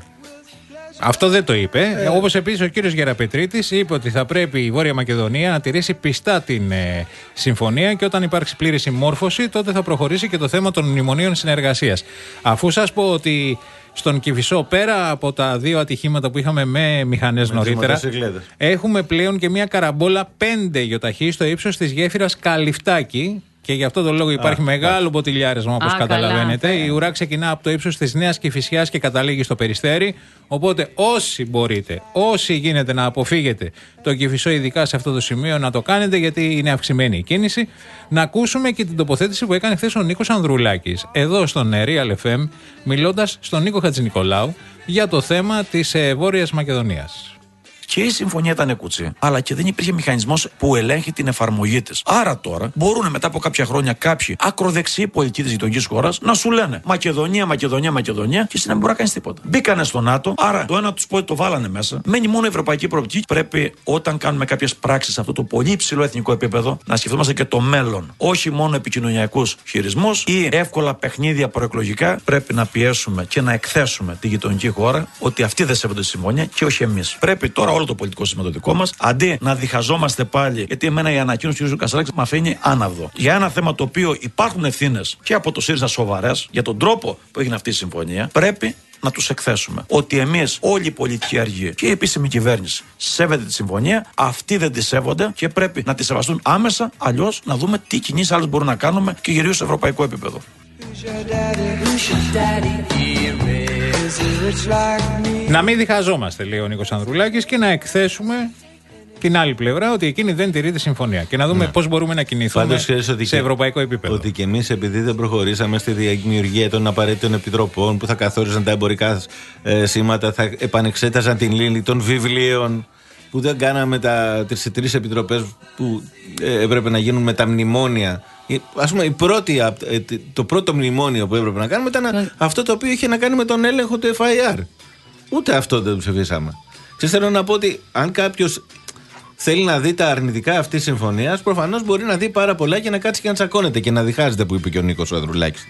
Αυτό δεν το είπε. Ε, Όπως επίσης ο κύριος Γεραπετρίτης είπε ότι θα πρέπει η Βόρεια Μακεδονία να τηρήσει πιστά την ε, συμφωνία και όταν υπάρξει πλήρη συμμόρφωση, τότε θα προχωρήσει και το θέμα των μνημονίων συνεργασίας. Αφού σας πω ότι στον Κηφισό, πέρα από τα δύο ατυχήματα που είχαμε με μηχανές με νωρίτερα, έχουμε πλέον και μια καραμπόλα πέντε γιοταχή στο ύψος της γέφυρας Καλυφτάκη, Και γι' αυτό το λόγο υπάρχει Α, μεγάλο μποτιλιάρισμα, όπως Α, καταλαβαίνετε. καλά. Η ουρά ξεκινά από το ύψος της Νέας Κηφισιάς και καταλήγει στο Περιστέρι. Οπότε όσοι μπορείτε, όσοι γίνεται να αποφύγετε το Κηφισό, ειδικά σε αυτό το σημείο, να το κάνετε, γιατί είναι αυξημένη η κίνηση. Να ακούσουμε και την τοποθέτηση που έκανε χθες ο Νίκος Ανδρουλάκης εδώ στον Real εφ εμ, μιλώντας στον Νίκο Χατζηνικολάου για το θέμα της ε, Βόρειας Μακεδονίας. Και η συμφωνία ήταν κουτσί, αλλά και δεν υπήρχε μηχανισμός που ελέγχει την εφαρμογή της. Άρα τώρα μπορούν μετά από κάποια χρόνια κάποιοι ακροδεξιοί πολιτικοί της γειτονικής χώρας να σου λένε Μακεδονία, Μακεδονία, Μακεδονία, και εσύ να μην μπορεί να κάνεις τίποτα. Μπήκανε στο ΝΑΤΟ, άρα το ένα τους πόδι το βάλανε μέσα. Μένει μόνο η ευρωπαϊκή προοπτική. Πρέπει όταν κάνουμε κάποιες πράξεις σε αυτό το πολύ υψηλό εθνικό επίπεδο να σκεφτόμαστε και το μέλλον. Όχι μόνο επικοινωνιακούς χειρισμούς ή εύκολα παιχνίδια προεκλογικά. Πρέπει να πιέσουμε και να εκθέσουμε τη γειτονική χώρα ότι αυτοί δεν σέβονται τη συμφωνία και όχι εμείς. Πρέπει τώρα όλο το πολιτικό σύστημα το δικό μας, αντί να διχαζόμαστε πάλι, γιατί εμένα η ανακοίνωση του κ. Κασελάκη με αφήνει άναυδο. Για ένα θέμα το οποίο υπάρχουν ευθύνες και από το ΣΥΡΙΖΑ σοβαρές για τον τρόπο που έγινε αυτή η συμφωνία, πρέπει να τους εκθέσουμε. Ότι εμείς, όλοι οι πολιτικοί αργοί και η επίσημη κυβέρνηση σέβεται τη συμφωνία, αυτοί δεν τη σέβονται και πρέπει να τη σεβαστούν άμεσα, αλλιώς να δούμε τι κινήσεις άλλες μπορούμε να κάνουμε και κυρίως σε ευρωπαϊκό επίπεδο. Να μην διχαζόμαστε, λέει ο Νίκος Ανδρουλάκης, και να εκθέσουμε την άλλη πλευρά ότι εκείνη δεν τηρεί τη συμφωνία. Και να δούμε ναι. πώς μπορούμε να κινηθούμε Πάντως, ότι σε ευρωπαϊκό επίπεδο. Ότι και εμείς, επειδή δεν προχωρήσαμε στη δημιουργία των απαραίτητων επιτροπών που θα καθόριζαν τα εμπορικά ε, σήματα, θα επανεξέταζαν την λύνη των βιβλίων, που δεν κάναμε τα, τις τρεις επιτροπές που ε, έπρεπε να γίνουν με τα μνημόνια. Ας πούμε, η πρώτη, το πρώτο μνημόνιο που έπρεπε να κάνουμε ήταν yeah. αυτό το οποίο είχε να κάνει με τον έλεγχο του εφ άι αρ. Ούτε αυτό δεν το ψηφίσαμε. Και θέλω να πω ότι αν κάποιος θέλει να δει τα αρνητικά αυτή τη συμφωνία, προφανώς μπορεί να δει πάρα πολλά και να κάτσει και να τσακώνεται και να διχάζεται, που είπε και ο Νίκος Ανδρουλάκης.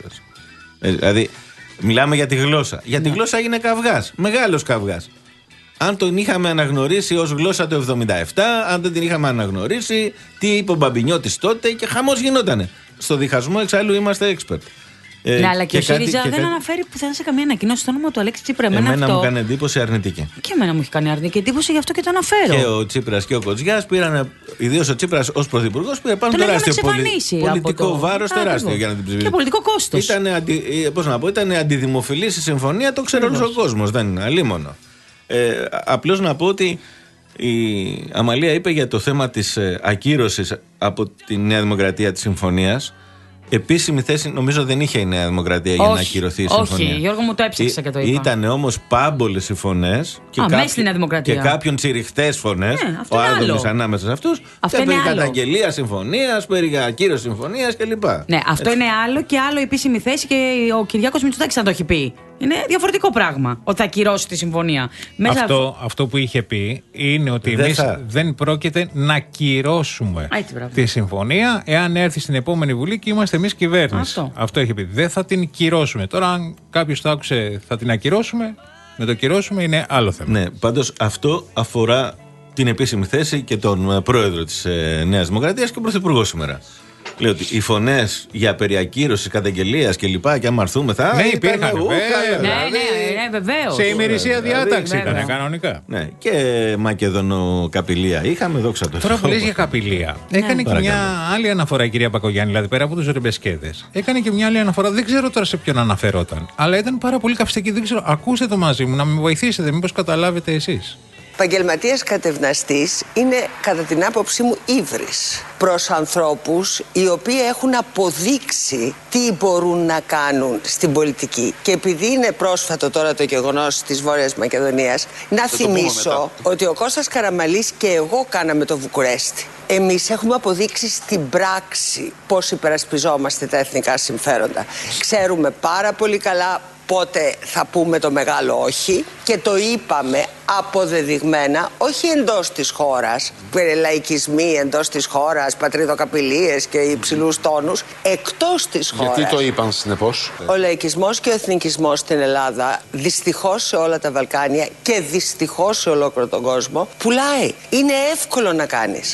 Ε, δηλαδή, μιλάμε για τη γλώσσα. Για τη yeah. γλώσσα έγινε καυγάς. Μεγάλος καυγάς. Αν τον είχαμε αναγνωρίσει ως γλώσσα το εβδομήντα επτά, αν δεν την είχαμε αναγνωρίσει, τι είπε ο Μπαμπινιώτης τότε, και χαμός γινότανε. Στο διχασμό εξάλλου είμαστε expert. Ε, ναι, αλλά και, και ο ΣΥΡΙΖΑ δεν κάτι... αναφέρει πουθενά σε καμία ανακοίνωση το όνομα του Αλέξη Τσίπρα. Εμένα, εμένα αυτό... μου κάνει εντύπωση αρνητική. Και εμένα μου έχει κάνει αρνητική εντύπωση, γι' αυτό και το αναφέρω. Και ο Τσίπρας και ο Κοτζιάς πήραν, ιδίως ο Τσίπρας ως πρωθυπουργός, πήρε πάνω τεράστιο πολι... πολιτικό το... βάρος, τεράστιο για να την ψηφίσει. Και πολιτικό κόστος. Ήταν, αντι... πώς να πω, ήταν αντιδημοφιλής η συμφωνία, το ξέρει όλος ο κόσμος. Δεν είναι αλίμονο. Ε, απλώς να πω ότι η Αμαλία είπε για το θέμα της ε, ακύρωσης από τη Νέα Δημοκρατία της συμφωνίας. Επίσημη θέση νομίζω δεν είχε η Νέα Δημοκρατία όχι, για να ακυρωθεί η συμφωνία. Όχι, Γιώργο μου το έψαξα και το είπα. Ήταν όμως πάμπολες οι φωνές και, και κάποιον τσιριχτές φωνές. Ναι, ο Άδωνης ανάμεσα σε αυτούς. Αυτό περί είναι καταγγελία συμφωνίας, περί ακύρωση συμφωνίας κλπ. Ναι, αυτό Έτσι. είναι άλλο και άλλο η επίσημη θέση, και ο Κυριάκος Μητσοτάκης να το έχει πει. Είναι διαφορετικό πράγμα ότι θα ακυρώσει τη συμφωνία. Μέσα αυτό, αυ... αυτό που είχε πει είναι ότι εμείς θα... δεν πρόκειται να κυρώσουμε Έτσι, τη συμφωνία εάν έρθει στην επόμενη Βουλή και είμαστε εμείς κυβέρνηση. Αυτό. αυτό είχε πει. Δεν θα την κυρώσουμε. Τώρα, αν κάποιος το άκουσε, θα την ακυρώσουμε. Με το κυρώσουμε είναι άλλο θέμα. Ναι, πάντως αυτό αφορά την επίσημη θέση και τον πρόεδρο της ε, Νέας Δημοκρατίας και τον πρωθυπουργό σήμερα. Λέω ότι οι φωνές για περιακύρωση καταγγελίας και λοιπά, και άμα έρθουμε θα. Ναι, υπήρχαν. Ναι, ναι, ναι, βεβαίως. Σε ημερησία διάταξη ήταν κανονικά. Ναι, και Μακεδονοκαπηλεία είχαμε, δόξα τω Θεώ. Τώρα που λες για καπηλεία, έκανε και μια άλλη αναφορά η κυρία Πακογιάννη, δηλαδή πέρα από τους ρεμπεσκέδες. Έκανε και μια άλλη αναφορά, δεν ξέρω τώρα σε ποιον αναφερόταν, αλλά ήταν πάρα πολύ καυστική. Δεν ξέρω, ακούστε το μαζί μου, να με βοηθήσετε, μήπως καταλάβετε εσείς. Επαγγελματίας κατευναστής είναι, κατά την άποψή μου, ύβρις προς ανθρώπους οι οποίοι έχουν αποδείξει τι μπορούν να κάνουν στην πολιτική. Και επειδή είναι πρόσφατο τώρα το γεγονός της Βόρειας Μακεδονίας, να Θα θυμίσω ότι ο Κώστας Καραμανλής και εγώ κάναμε το Βουκουρέστι. Εμείς έχουμε αποδείξει στην πράξη πώς υπερασπιζόμαστε τα εθνικά συμφέροντα. Ξέρουμε πάρα πολύ καλά πότε θα πούμε το μεγάλο όχι, και το είπαμε αποδεδειγμένα, όχι εντός της χώρας, λαϊκισμοί εντός της χώρας, πατριδοκαπηλείες και υψηλούς τόνους, εκτός της χώρας. Γιατί το είπαν συνεπώς? Ο λαϊκισμός και ο εθνικισμός στην Ελλάδα, δυστυχώς σε όλα τα Βαλκάνια και δυστυχώς σε ολόκληρο τον κόσμο, πουλάει. Είναι εύκολο να κάνεις.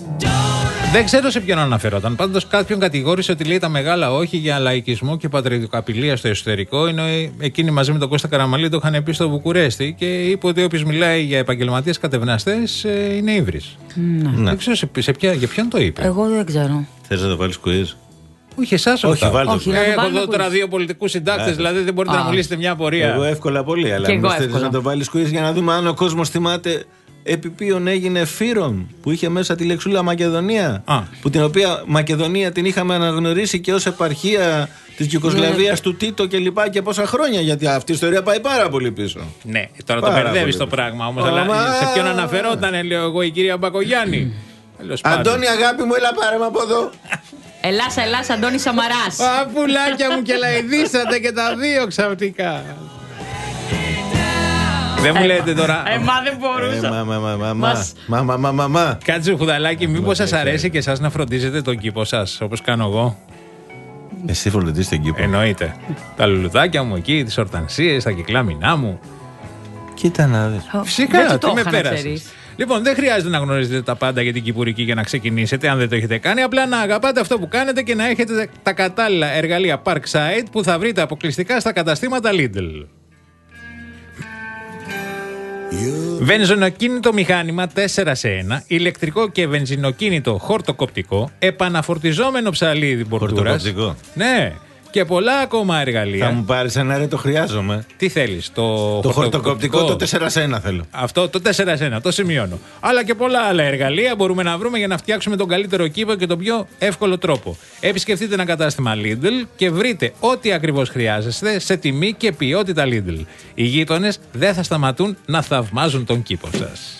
Δεν ξέρω σε ποιον αναφερόταν. Πάντως κάποιον κατηγόρησε ότι λέει τα μεγάλα όχι για λαϊκισμό και πατριδοκαπηλεία στο εσωτερικό. Ενώ εκείνοι μαζί με τον Κώστα Καραμανλή το είχαν πει στο Βουκουρέστι και είπε ότι όποιος μιλάει για επαγγελματίες κατευναστές είναι ύβρις. Ναι. Δεν ξέρω σε, σε ποια, για ποιον το είπε. Εγώ δεν ξέρω. Θες να το βάλεις quiz? Όχι, εσάς Όχι, βάλτε Όχι, το. έχω εδώ τώρα δύο πολιτικούς συντάκτες, δηλαδή δεν μπορείτε Α. να μου λύσετε μια απορία. Εγώ εύκολα πολύ, αλλά μην θέλεις να το βάλεις quiz για να δούμε αν ο κόσμος θυμάται επί ποιον έγινε Φύρον, που είχε μέσα τη λεξούλα Μακεδονία. Α. Που την οποία Μακεδονία την είχαμε αναγνωρίσει και ως επαρχία της Γιουγκοσλαβίας του Τίτο και λοιπά και πόσα χρόνια. Γιατί αυτή η ιστορία πάει πάρα πολύ πίσω. Ναι, τώρα Πάρα το μπερδεύεις πολύ το πράγμα όμως. Μα- Αλλά μα- σε ποιον αναφερόταν, λέω εγώ, η κυρία Μπακογιάννη. Τέλος πάντων. Αντώνη, αγάπη μου, έλα πάρε με από εδώ. Ελλάς, Ελλάς, Αντώνη Σαμαράς. Α, πουλάκια μου, και λαϊδίσατε και τα δύο ξαφνικά. Δεν μου λέτε τώρα. Ε, μα δεν μπορούσα. Μα, μα, μα, μα, Μας- μα, μα, μα, μα, μα. Κάτσε, Χουδαλάκι, μήπως σας αρέσει και εσάς να φροντίζετε τον κήπο σας, όπως κάνω εγώ? Εσύ φροντίζεις τον κήπο. Εννοείται. Τα λουλουδάκια μου εκεί, τις ορτανσίες, τα κυκλάμινά μου. Κοίτα να δεις. Φυσικά, Δεν του τι το με είχα, να πέρασες. ξέρεις. Λοιπόν, δεν χρειάζεται να γνωρίζετε τα πάντα για την κυπουρική για να ξεκινήσετε, αν δεν το έχετε κάνει. Απλά να αγαπάτε αυτό που κάνετε και να έχετε τα κατάλληλα εργαλεία Parkside που θα βρείτε αποκλειστικά στα καταστήματα Lidl. Βενζινοκίνητο μηχάνημα τέσσερα σε ένα, ηλεκτρικό και βενζινοκίνητο χορτοκοπτικό, επαναφορτιζόμενο ψαλίδι μπορτούρας. Χορτοκοπτικό. Ναι, και πολλά ακόμα εργαλεία. Θα μου πάρεις ένα ρε, το χρειάζομαι. Τι θέλεις, το, Το χορτοκοπτικό, το τέσσερα σε ένα θέλω. Αυτό το τέσσερα σε ένα, το σημειώνω. Αλλά και πολλά άλλα εργαλεία μπορούμε να βρούμε για να φτιάξουμε τον καλύτερο κήπο και τον πιο εύκολο τρόπο. Επισκεφτείτε ένα κατάστημα Lidl και βρείτε ό,τι ακριβώς χρειάζεστε σε τιμή και ποιότητα Lidl. Οι γείτονες δεν θα σταματούν να θαυμάζουν τον κήπο σας.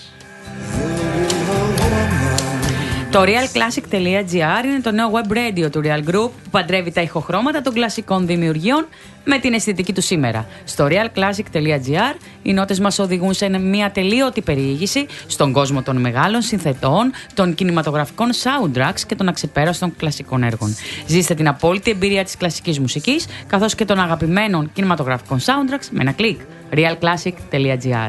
Το realclassic.gr είναι το νέο web radio του Real Group που παντρεύει τα ηχοχρώματα των κλασικών δημιουργιών με την αισθητική του σήμερα. Στο realclassic.gr οι νότες μας οδηγούν σε μια τελείωτη περιήγηση στον κόσμο των μεγάλων συνθετών, των κινηματογραφικών soundtracks και των αξεπέραστων κλασικών έργων. Ζήστε την απόλυτη εμπειρία της κλασικής μουσικής καθώς και των αγαπημένων κινηματογραφικών soundtracks με ένα κλικ. realclassic.gr.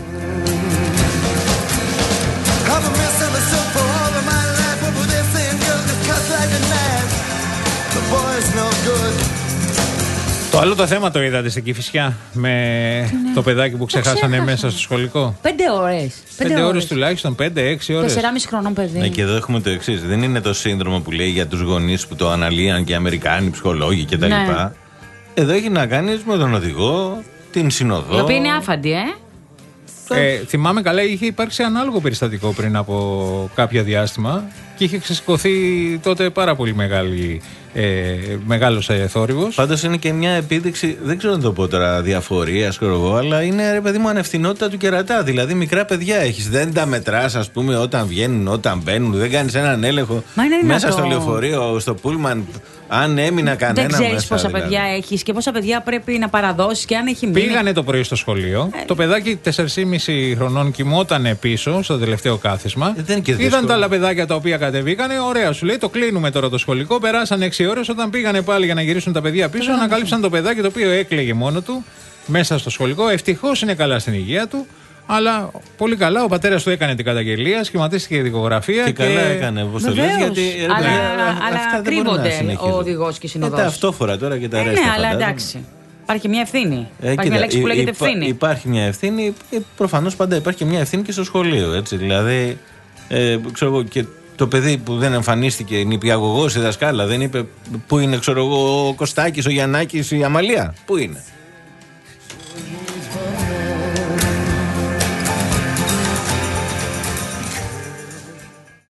Το άλλο το θέμα το είδατε στην Κηφισιά με το παιδάκι που ξεχάσανε ξέχασα. μέσα στο σχολικό. Πέντε ώρες. Πέντε ώρες τουλάχιστον, πέντε έξι ώρες. Τεσσεράμιση χρονών παιδί. Ναι, και εδώ έχουμε το εξής. Δεν είναι το σύνδρομο που λέει για τους γονείς που το αναλύαν και οι Αμερικάνοι ψυχολόγοι κτλ. Ναι. Εδώ έχει να κάνει με τον οδηγό, την συνοδό. Η οποία είναι άφαντη, ε. Ε, θυμάμαι καλά, είχε υπάρξει ανάλογο περιστατικό πριν από κάποιο διάστημα και είχε ξεσηκωθεί τότε πάρα πολύ μεγάλη, ε, μεγάλος ε, θόρυβος. Πάντως είναι και μια επίδειξη, δεν ξέρω να το πω τώρα, διαφορία, ξέρω εγώ, αλλά είναι ρε παιδί μου ανευθυνότητα του κερατά. Δηλαδή, μικρά παιδιά έχεις. Δεν τα μετράς, ας πούμε, όταν βγαίνουν, όταν μπαίνουν. Δεν κάνεις έναν έλεγχο μέσα στο λεωφορείο, στο πούλμαν. Αν έμεινα κανένα Δεν ξέρεις μέσα, πόσα δηλαδή. παιδιά έχεις και πόσα παιδιά πρέπει να παραδώσεις και αν έχει μείνει. Πήγανε το πρωί στο σχολείο. Ε. Το παιδάκι τέσσερα και μισή χρονών κοιμότανε πίσω στο τελευταίο κάθισμα. Ε, δεν είναι και Είδαν δύσκολο. τα άλλα παιδάκια τα οποία κατεβήκανε. Ωραία, σου λέει: το κλείνουμε τώρα το σχολικό. Περάσαν έξι ώρες. Όταν πήγανε πάλι για να γυρίσουν τα παιδιά πίσω, ανακάλυψαν το παιδάκι το οποίο έκλαιγε μόνο του μέσα στο σχολικό. Ευτυχώς είναι καλά στην υγεία του. Αλλά πολύ καλά, ο πατέρας του έκανε την καταγγελία, σχηματίστηκε η δικογραφία. Και καλά έκανε, όπως το λες, γιατί ρε, Αλλά, παιδιά, αλλά αυτά δεν μπορούν να κρύβονται συνεχίζουν. ο οδηγός και η Ε, συνοδός. τα αυτόφορα τώρα και τα Ε, ρέστα. ναι, αλλά φαντάζομαι. εντάξει. Υπάρχει μια ευθύνη. Ε, Υπάρχει κοίτα, μια λέξη που υ- λέγεται υπά- ευθύνη. Υπάρχει μια ευθύνη. Προφανώς πάντα υπάρχει και μια ευθύνη και στο σχολείο. Έτσι. Δηλαδή, ε, ξέρω εγώ, και το παιδί που δεν εμφανίστηκε, η νηπιαγωγός, η δασκάλα, δεν είπε πού είναι, ξέρω εγώ, ο Κωστάκης, ο Γιαννάκης, η Αμαλία. Πού είναι.